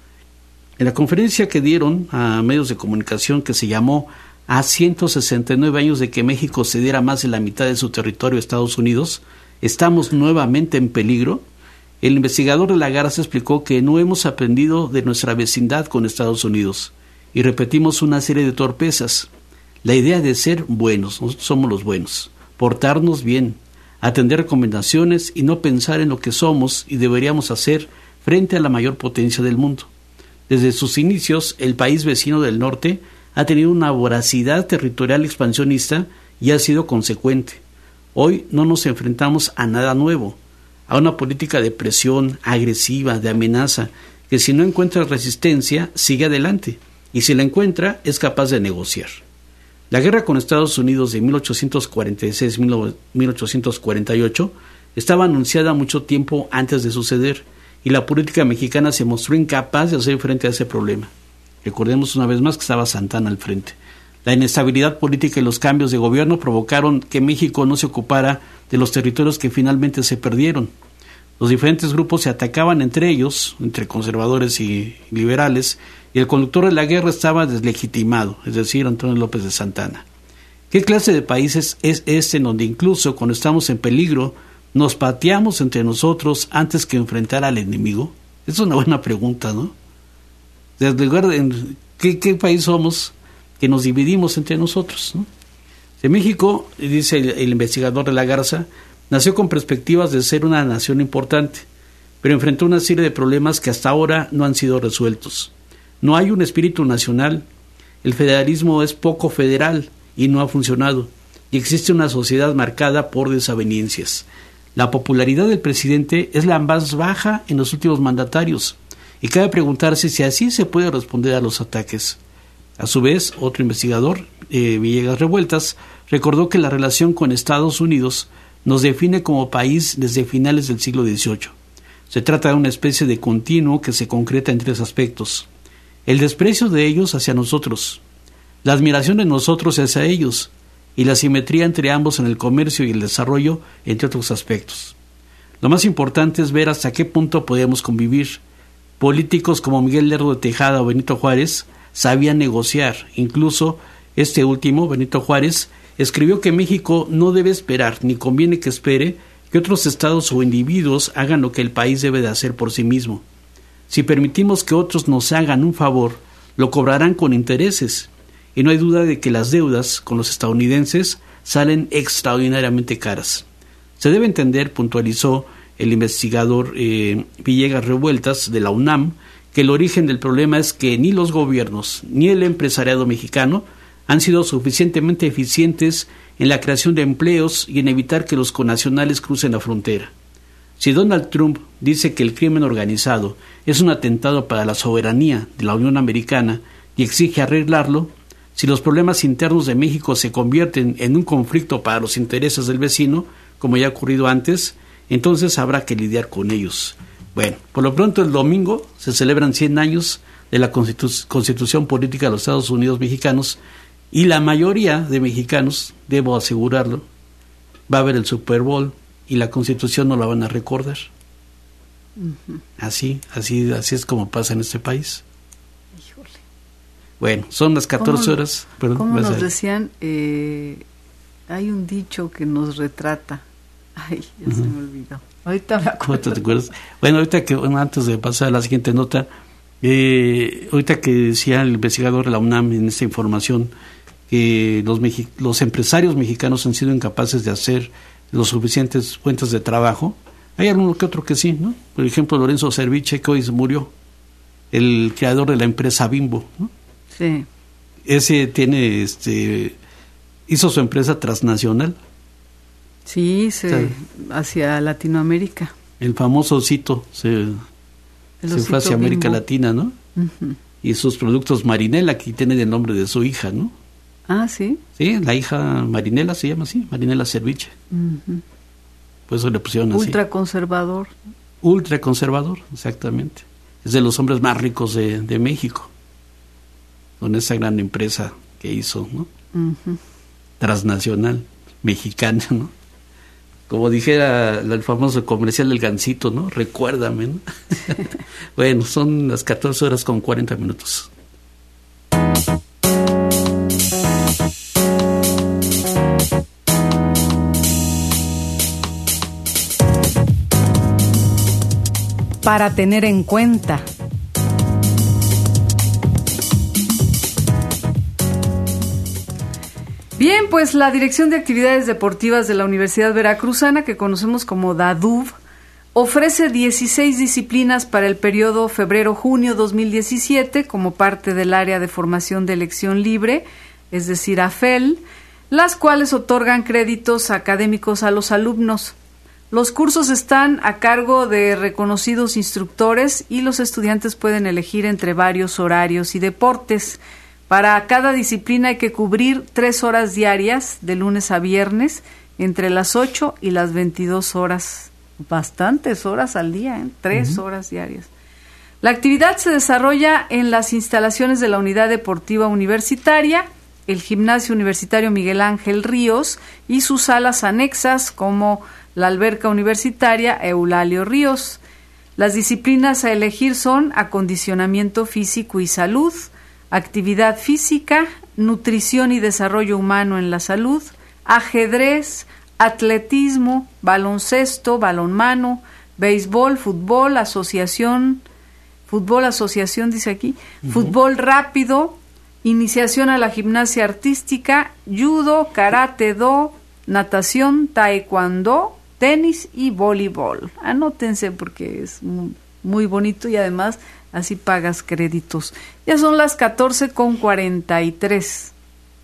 En la conferencia que dieron a medios de comunicación que se llamó A ciento sesenta y nueve años de que México cediera más de la mitad de su territorio a Estados Unidos, ¿estamos nuevamente en peligro? El investigador de la Garza explicó que no hemos aprendido de nuestra vecindad con Estados Unidos y repetimos una serie de torpezas. La idea de ser buenos, nosotros somos los buenos, portarnos bien, atender recomendaciones y no pensar en lo que somos y deberíamos hacer frente a la mayor potencia del mundo. Desde sus inicios, el país vecino del norte ha tenido una voracidad territorial expansionista y ha sido consecuente. Hoy no nos enfrentamos a nada nuevo, a una política de presión agresiva, de amenaza, que si no encuentra resistencia, sigue adelante, y si la encuentra, es capaz de negociar. La guerra con Estados Unidos de mil ochocientos cuarenta y seis a mil ochocientos cuarenta y ocho estaba anunciada mucho tiempo antes de suceder, y la política mexicana se mostró incapaz de hacer frente a ese problema. Recordemos una vez más que estaba Santana al frente. La inestabilidad política y los cambios de gobierno provocaron que México no se ocupara de los territorios que finalmente se perdieron. Los diferentes grupos se atacaban entre ellos, entre conservadores y liberales, y el conductor de la guerra estaba deslegitimado, es decir, Antonio López de Santana. ¿Qué clase de país es este en donde incluso cuando estamos en peligro nos pateamos entre nosotros antes que enfrentar al enemigo? Es una buena pregunta, ¿no? Desde lugar de, ¿qué, ¿Qué país somos que nos dividimos entre nosotros, ¿no? De México, dice el, el investigador de la Garza, nació con perspectivas de ser una nación importante, pero enfrentó una serie de problemas que hasta ahora no han sido resueltos. No hay un espíritu nacional, el federalismo es poco federal y no ha funcionado, y existe una sociedad marcada por desavenencias. La popularidad del presidente es la más baja en los últimos mandatarios, y cabe preguntarse si así se puede responder a los ataques. A su vez, otro investigador, eh, Villegas Revueltas, recordó que la relación con Estados Unidos nos define como país desde finales del siglo dieciocho. Se trata de una especie de continuo que se concreta en tres aspectos: el desprecio de ellos hacia nosotros, la admiración de nosotros hacia ellos, y la simetría entre ambos en el comercio y el desarrollo, entre otros aspectos. Lo más importante es ver hasta qué punto podemos convivir. Políticos como Miguel Lerdo de Tejada o Benito Juárez sabían negociar. Incluso este último, Benito Juárez, escribió que México no debe esperar, ni conviene que espere, que otros estados o individuos hagan lo que el país debe de hacer por sí mismo. Si permitimos que otros nos hagan un favor, lo cobrarán con intereses, y no hay duda de que las deudas con los estadounidenses salen extraordinariamente caras. Se debe entender, puntualizó el investigador eh, Villegas Revueltas de la UNAM, que el origen del problema es que ni los gobiernos ni el empresariado mexicano han sido suficientemente eficientes en la creación de empleos y en evitar que los connacionales crucen la frontera. Si Donald Trump dice que el crimen organizado es un atentado para la soberanía de la Unión Americana y exige arreglarlo, si los problemas internos de México se convierten en un conflicto para los intereses del vecino, como ya ha ocurrido antes, entonces habrá que lidiar con ellos. Bueno, por lo pronto el domingo se celebran cien años de la Constitu- Constitución Política de los Estados Unidos Mexicanos, y la mayoría de mexicanos, debo asegurarlo, va a ver el Super Bowl y la Constitución no la van a recordar. Uh-huh. Así, así, así es como pasa en este país. Híjole. Bueno, son las catorce ¿Cómo, horas. Perdón, ¿Cómo nos decían? Eh, hay un dicho que nos retrata. Ay, ya uh-huh. se me olvidó. Ahorita me acuerdo. ¿Te acuerdas? Bueno, ahorita que, bueno, antes de pasar a la siguiente nota, eh, ahorita que decía el investigador de la UNAM en esta información que los, mexi- los empresarios mexicanos han sido incapaces de hacer los suficientes fuentes de trabajo, hay alguno que otro que sí, ¿no? Por ejemplo, Lorenzo Cerviche, que hoy murió, el creador de la empresa Bimbo, ¿no? Sí. Ese tiene, este, hizo su empresa transnacional. Sí, se, o sea, hacia Latinoamérica. El famoso osito se, se fue hacia América Bimbo. Latina, ¿no? Uh-huh. Y sus productos Marinela, que tienen el nombre de su hija, ¿no? Ah, ¿sí? Sí, la hija Marinela se llama así, Marinela Cerviche. Uh-huh. Por eso le pusieron así. Ultraconservador. Ultraconservador, exactamente. Es de los hombres más ricos de, de México, con esa gran empresa que hizo, ¿no? Uh-huh. Transnacional, mexicana, ¿no? Como dijera el famoso comercial del Gansito, ¿no? Recuérdame, ¿no? Bueno, son las catorce horas con cuarenta minutos. Para tener en cuenta. Bien, pues la Dirección de Actividades Deportivas de la Universidad Veracruzana, que conocemos como DADUV, ofrece dieciséis disciplinas para el periodo febrero-junio dos mil diecisiete como parte del área de formación de elección libre, es decir, A F E L, las cuales otorgan créditos académicos a los alumnos. Los cursos están a cargo de reconocidos instructores y los estudiantes pueden elegir entre varios horarios y deportes. Para cada disciplina hay que cubrir tres horas diarias, de lunes a viernes, entre las ocho y las veintidós horas. Bastantes horas al día, ¿eh? Tres uh-huh. horas diarias. La actividad se desarrolla en las instalaciones de la Unidad Deportiva Universitaria, el Gimnasio Universitario Miguel Ángel Ríos y sus salas anexas como la Alberca Universitaria Eulalio Ríos. Las disciplinas a elegir son acondicionamiento físico y salud, actividad física, nutrición y desarrollo humano en la salud, ajedrez, atletismo, baloncesto, balonmano, béisbol, fútbol, asociación, fútbol, asociación dice aquí, uh-huh. fútbol rápido, iniciación a la gimnasia artística, judo, karate do, natación, taekwondo, tenis y voleibol. Anótense porque es muy, muy bonito y además así pagas créditos. Ya son las catorce con cuarenta y tres.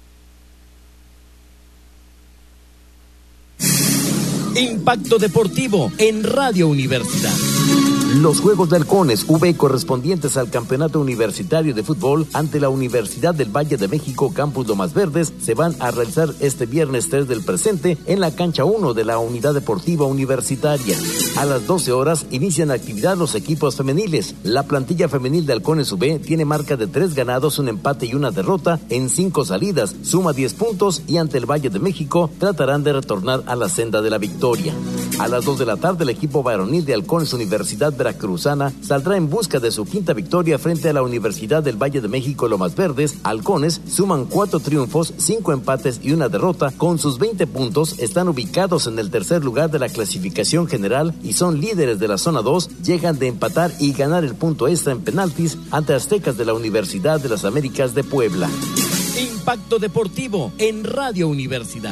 Impacto Deportivo en Radio Universidad. Los Juegos de Halcones V correspondientes al Campeonato Universitario de Fútbol ante la Universidad del Valle de México Campus Lomas Verdes se van a realizar este viernes tres del presente en la cancha uno de la Unidad Deportiva Universitaria. A las doce horas inician actividad los equipos femeniles. La plantilla femenil de Halcones V tiene marca de tres ganados, un empate y una derrota en cinco salidas, suma diez puntos y ante el Valle de México tratarán de retornar a la senda de la victoria. A las dos de la tarde el equipo varonil de Halcones Universidad Veracruzana saldrá en busca de su quinta victoria frente a la Universidad del Valle de México Lomas Verdes. Halcones suman cuatro triunfos, cinco empates y una derrota. Con sus veinte puntos están ubicados en el tercer lugar de la clasificación general y son líderes de la zona dos. Llegan de empatar y ganar el punto extra en penaltis ante Aztecas de la Universidad de las Américas de Puebla. Impacto Deportivo en Radio Universidad.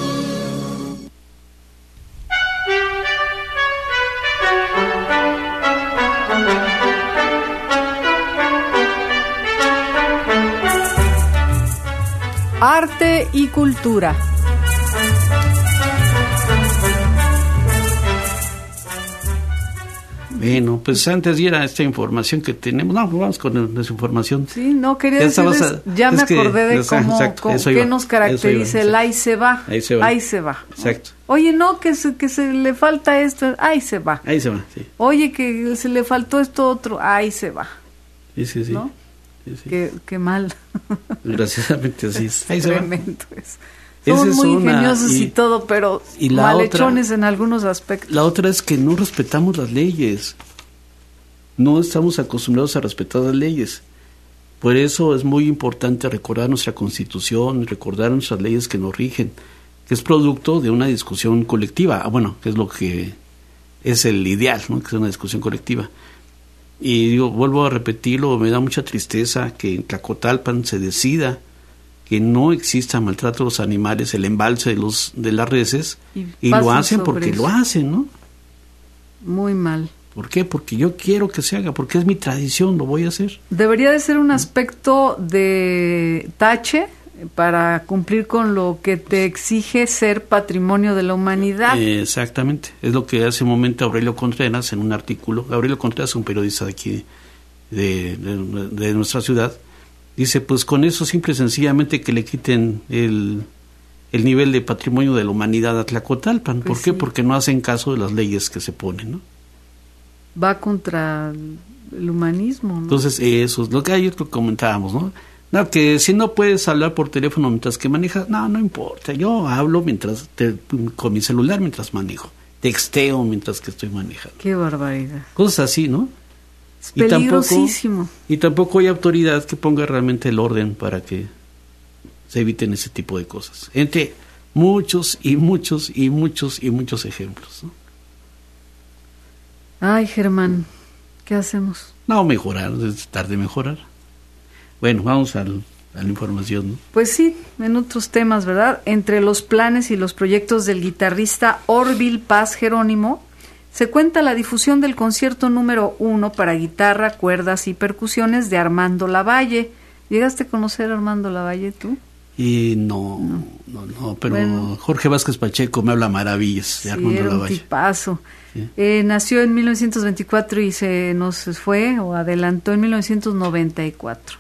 Arte y cultura. Bueno, pues antes de ir a esta información que tenemos, no, vamos con esa información. Sí, no, quería decirles, a, ya me acordé de cómo, exacto, cómo qué nos caracteriza el ahí se va, ahí se va. Ahí se va. Exacto. Oye, no, que se, que se le falta esto, ahí se va. Ahí se va, sí. Oye, que se le faltó esto otro, ahí se va. Sí, sí, sí. ¿No? Sí, sí. Qué, qué mal. Desgraciadamente así es. Ahí tremendo es. Son es muy una, ingeniosos y, y todo, pero y malhechones otra, en algunos aspectos. La otra es que no respetamos las leyes. no estamos acostumbrados a respetar las leyes. Por eso es muy importante recordar nuestra Constitución, recordar nuestras leyes que nos rigen, que es producto de una discusión colectiva. Ah, bueno, que es lo que es el ideal, ¿no? Que es una discusión colectiva. Y digo, vuelvo a repetirlo, me da mucha tristeza que en Tlacotalpan se decida que no exista maltrato a los animales, el embalse de los de las reses, y, y lo hacen porque eso. lo hacen, ¿no? Muy mal. ¿Por qué? Porque yo quiero que se haga, porque es mi tradición, lo voy a hacer. Debería de ser un aspecto de tache para cumplir con lo que te exige ser patrimonio de la humanidad. Eh, exactamente, es lo que hace un momento Aurelio Contreras en un artículo. Aurelio Contreras, un periodista de aquí, de, de, de nuestra ciudad, dice, pues con eso simple y sencillamente que le quiten el, el nivel de patrimonio de la humanidad a Tlacotalpan. Pues ¿por sí. qué? Porque no hacen caso de las leyes que se ponen, ¿no? Va contra el humanismo, ¿no? Entonces, eso es lo que ayer comentábamos, ¿no? No, que si no puedes hablar por teléfono mientras que manejas, no, no importa, yo hablo mientras te, con mi celular mientras manejo, texteo mientras que estoy manejando. Qué barbaridad. Cosas así, ¿no? Es peligrosísimo. Y tampoco, y tampoco hay autoridad que ponga realmente el orden para que se eviten ese tipo de cosas. Entre muchos y muchos y muchos y muchos ejemplos, ¿no? Ay, Germán, ¿qué hacemos? No, mejorar, es tarde mejorar. Bueno, vamos al, a la información, ¿no? Pues sí, en otros temas, ¿verdad? Entre los planes y los proyectos del guitarrista Orville Paz Jerónimo, se cuenta la difusión del concierto número uno para guitarra, cuerdas y percusiones de Armando Lavalle. ¿Llegaste a conocer a Armando Lavalle tú? Y no, no, no, no pero bueno, Jorge Vázquez Pacheco me habla maravillas de sí, Armando era un Lavalle. Tipazo. Sí. Eh, nació en mil novecientos veinticuatro y se nos fue o adelantó en mil novecientos noventa y cuatro.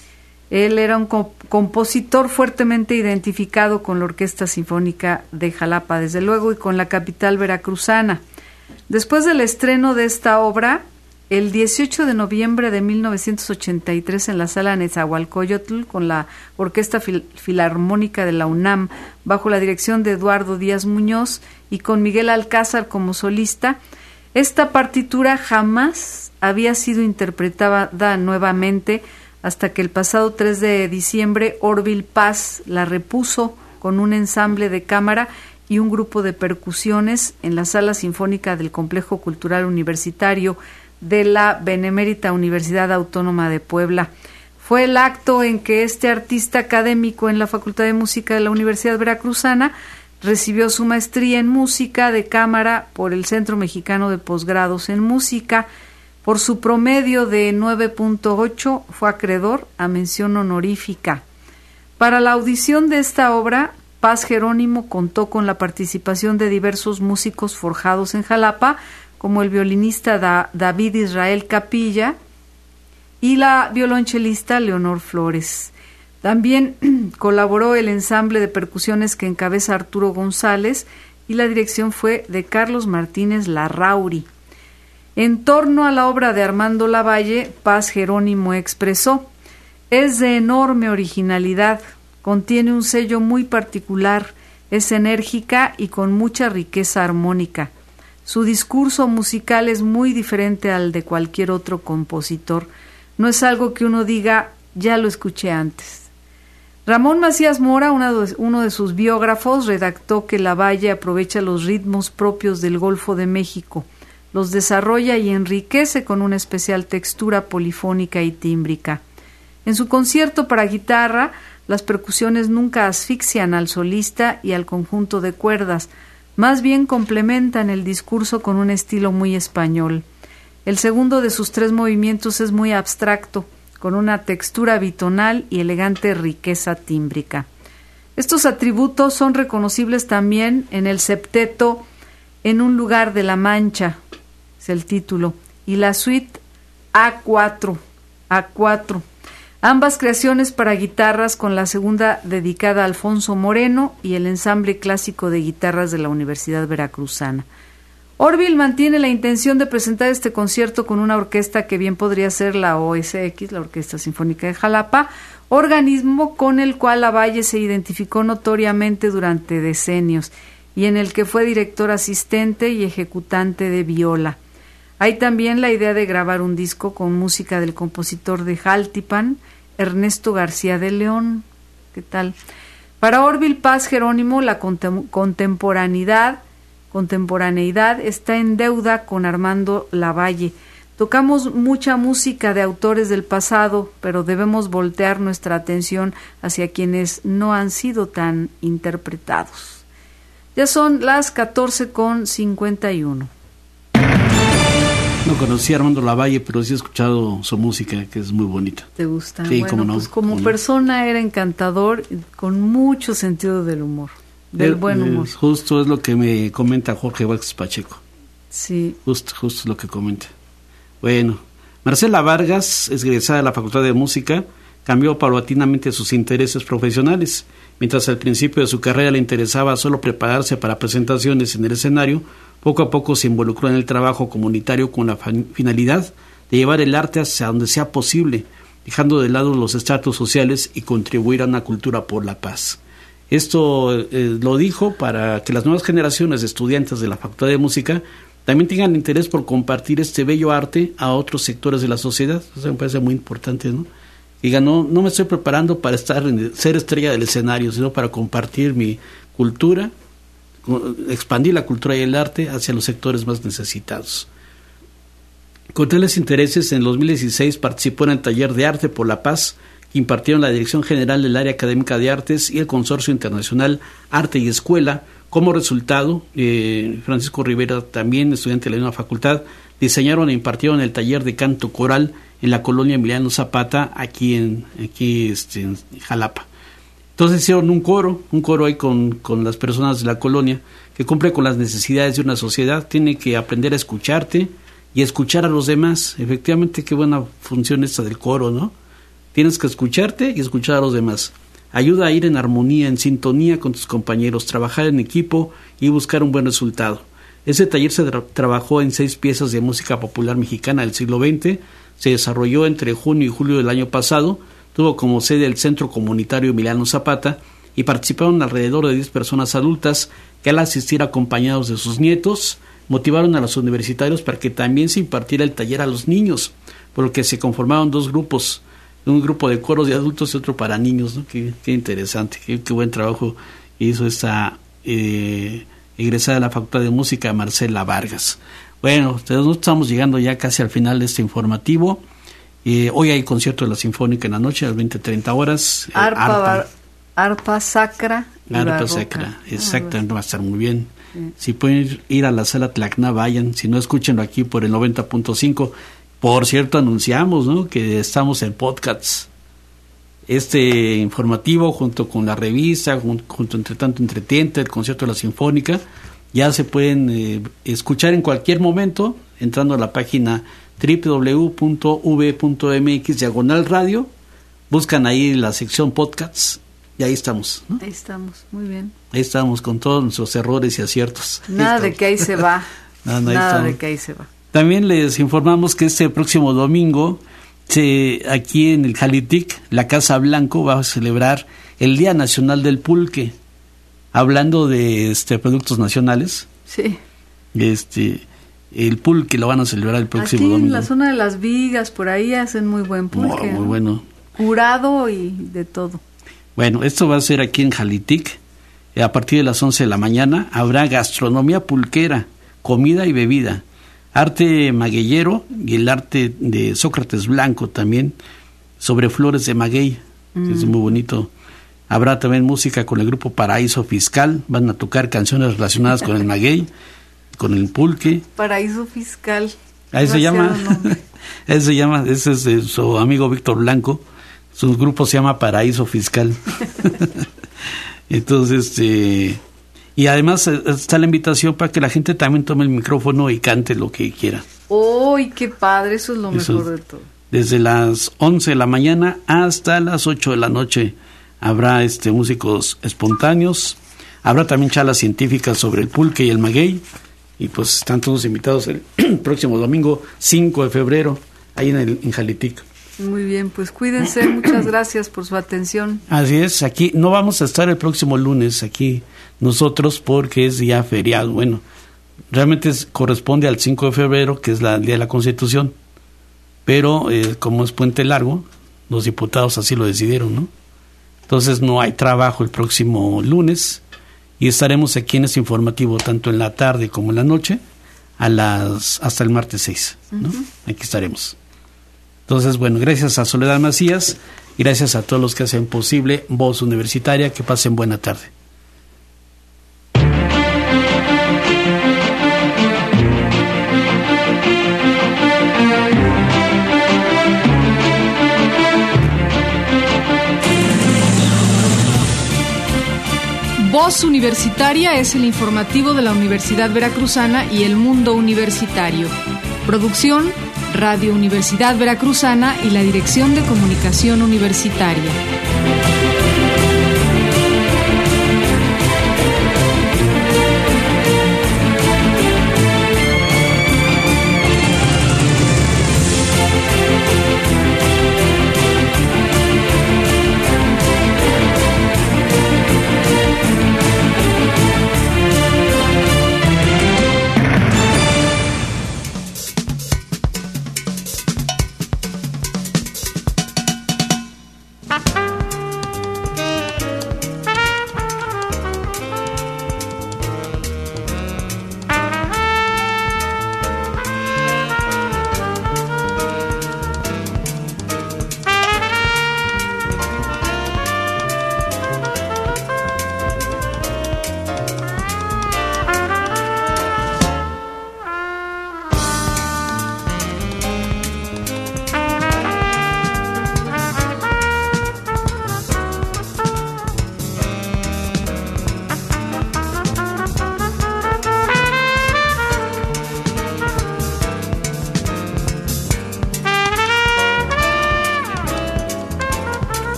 Él era un co- compositor fuertemente identificado con la Orquesta Sinfónica de Jalapa, desde luego, y con la capital veracruzana. Después del estreno de esta obra, el dieciocho de noviembre de mil novecientos ochenta y tres en la Sala Nezahualcóyotl, con la Orquesta Fil- Filarmónica de la UNAM, bajo la dirección de Eduardo Díaz Muñoz y con Miguel Alcázar como solista, esta partitura jamás había sido interpretada nuevamente hasta que el pasado tres de diciembre Orville Paz la repuso con un ensamble de cámara y un grupo de percusiones en la Sala Sinfónica del Complejo Cultural Universitario de la Benemérita Universidad Autónoma de Puebla. Fue el acto en que este artista académico en la Facultad de Música de la Universidad Veracruzana recibió su maestría en música de cámara por el Centro Mexicano de Posgrados en Música. Por su promedio de nueve punto ocho fue acreedor a mención honorífica. Para la audición de esta obra, Paz Jerónimo contó con la participación de diversos músicos forjados en Jalapa, como el violinista da- David Israel Capilla y la violonchelista Leonor Flores. También colaboró el ensamble de percusiones que encabeza Arturo González y la dirección fue de Carlos Martínez Larrauri. En torno a la obra de Armando Lavalle, Paz Jerónimo expresó: es de enorme originalidad, contiene un sello muy particular, es enérgica y con mucha riqueza armónica. Su discurso musical es muy diferente al de cualquier otro compositor. No es algo que uno diga, ya lo escuché antes. Ramón Macías Mora, uno de, uno de sus biógrafos, redactó que Lavalle aprovecha los ritmos propios del Golfo de México, los desarrolla y enriquece con una especial textura polifónica y tímbrica. En su concierto para guitarra, las percusiones nunca asfixian al solista y al conjunto de cuerdas, más bien complementan el discurso con un estilo muy español. El segundo de sus tres movimientos es muy abstracto, con una textura bitonal y elegante riqueza tímbrica. Estos atributos son reconocibles también en el septeto En un lugar de la Mancha, es el título, y la suite A cuatro, A cuatro. Ambas creaciones para guitarras, con la segunda dedicada a Alfonso Moreno y el ensamble clásico de guitarras de la Universidad Veracruzana. Orville mantiene la intención de presentar este concierto con una orquesta que bien podría ser la O S X, la Orquesta Sinfónica de Jalapa, organismo con el cual Lavalle se identificó notoriamente durante decenios y en el que fue director asistente y ejecutante de viola. Hay también la idea de grabar un disco con música del compositor de Jaltipan, Ernesto García de León. ¿Qué tal? Para Orville Paz Jerónimo, la contem- contemporaneidad, contemporaneidad está en deuda con Armando Lavalle. Tocamos mucha música de autores del pasado, pero debemos voltear nuestra atención hacia quienes no han sido tan interpretados. Ya son las catorce con cincuenta y uno. No conocí a Armando Lavalle, pero sí he escuchado su música, que es muy bonita. ¿Te gusta? Sí, bueno, cómo no, pues como cómo persona no. Era encantador, con mucho sentido del humor, del es, buen humor. Es, justo es lo que me comenta Jorge Vázquez Pacheco. Sí. Justo, justo es lo que comenta. Bueno, Marcela Vargas, es egresada de la Facultad de Música, cambió paulatinamente sus intereses profesionales. Mientras al principio de su carrera le interesaba solo prepararse para presentaciones en el escenario, poco a poco se involucró en el trabajo comunitario con la finalidad de llevar el arte hacia donde sea posible, dejando de lado los estratos sociales y contribuir a una cultura por la paz. Esto eh, lo dijo para que las nuevas generaciones de estudiantes de la Facultad de Música también tengan interés por compartir este bello arte a otros sectores de la sociedad. Eso me parece muy importante, ¿no? Diga, no, no me estoy preparando para estar en, ser estrella del escenario, sino para compartir mi cultura, expandir la cultura y el arte hacia los sectores más necesitados. Con tales intereses, en dos mil dieciséis participó en el taller de Arte por la Paz que impartieron la Dirección General del Área Académica de Artes y el Consorcio Internacional Arte y Escuela. Como resultado, eh, Francisco Rivera, también estudiante de la misma facultad, diseñaron e impartieron el taller de canto coral en la colonia Emiliano Zapata, aquí en aquí este, en Jalapa. Entonces hicieron un coro, un coro ahí con, con las personas de la colonia, que cumple con las necesidades de una sociedad. Tiene que aprender a escucharte y escuchar a los demás. Efectivamente, qué buena función esta del coro, ¿no? Tienes que escucharte y escuchar a los demás. Ayuda a ir en armonía, en sintonía con tus compañeros, trabajar en equipo y buscar un buen resultado. Ese taller se tra- trabajó en seis piezas de música popular mexicana del siglo veinte, se desarrolló entre junio y julio del año pasado, tuvo como sede el Centro Comunitario Emiliano Zapata y participaron alrededor de diez personas adultas que al asistir acompañados de sus nietos, motivaron a los universitarios para que también se impartiera el taller a los niños, por lo que se conformaron dos grupos, un grupo de coros de adultos y otro para niños, ¿no? Qué, qué interesante, qué, qué buen trabajo hizo esta eh, egresada de la Facultad de Música, Marcela Vargas. Bueno, nosotros estamos llegando ya casi al final de este informativo. Eh, hoy hay concierto de la Sinfónica en la noche a las veinte treinta horas. Eh, Arpa, arpa. bar, arpa sacra. Arpa sacra, exactamente, va a estar muy bien. Sí. Si pueden ir a la sala Tlacna, vayan. Si no, escúchenlo aquí por el noventa punto cinco. Por cierto, anunciamos, ¿no?, que estamos en podcasts. Este informativo, junto con la revista, junto, junto entre tanto Entretiente, el concierto de la Sinfónica, ya se pueden eh, escuchar en cualquier momento, entrando a la página doble u doble u doble u punto v punto m x diagonal radio, buscan ahí la sección podcasts y ahí estamos, ¿no? Ahí estamos, muy bien. Ahí estamos con todos nuestros errores y aciertos. Nada de que ahí se va. no, no, Nada de que ahí se va. También les informamos que este próximo domingo, se, aquí en el Jalitic, la Casa Blanco va a celebrar el Día Nacional del Pulque. Hablando de este productos nacionales, sí, este el pulque lo van a celebrar el próximo aquí domingo. En la zona de Las Vigas, por ahí hacen muy buen pulque. Muy, muy bueno. Curado y de todo. Bueno, esto va a ser aquí en Jalitic. A partir de las once de la mañana habrá gastronomía pulquera, comida y bebida, arte magueyero y el arte de Sócrates Blanco también, sobre flores de maguey. Mm. Es muy bonito. Habrá también música con el grupo Paraíso Fiscal, van a tocar canciones relacionadas con el maguey, con el pulque. Paraíso Fiscal. Ahí se llama, ahí se llama, ese es de su amigo Víctor Blanco, su grupo se llama Paraíso Fiscal. Entonces, eh, y además está la invitación para que la gente también tome el micrófono y cante lo que quiera. ¡Uy, qué padre! Eso es lo eso, mejor de todo. Desde las once de la mañana hasta las ocho de la noche. Habrá este músicos espontáneos, habrá también charlas científicas sobre el pulque y el maguey, y pues están todos invitados el próximo domingo cinco de febrero, ahí en, el, en Jalitic. Muy bien, pues cuídense, muchas gracias por su atención. Así es, aquí no vamos a estar el próximo lunes aquí nosotros porque es día feriado, bueno, realmente es, corresponde al cinco de febrero, que es la, el Día de la Constitución, pero eh, como es puente largo, los diputados así lo decidieron, ¿no? Entonces no hay trabajo el próximo lunes y estaremos aquí en este informativo tanto en la tarde como en la noche a las hasta el martes seis, ¿no? Uh-huh. Aquí estaremos. Entonces, bueno, gracias a Soledad Macías, gracias a todos los que hacen posible Voz Universitaria, que pasen buena tarde. Voz Universitaria es el informativo de la Universidad Veracruzana y el mundo universitario. Producción, Radio Universidad Veracruzana y la Dirección de Comunicación Universitaria.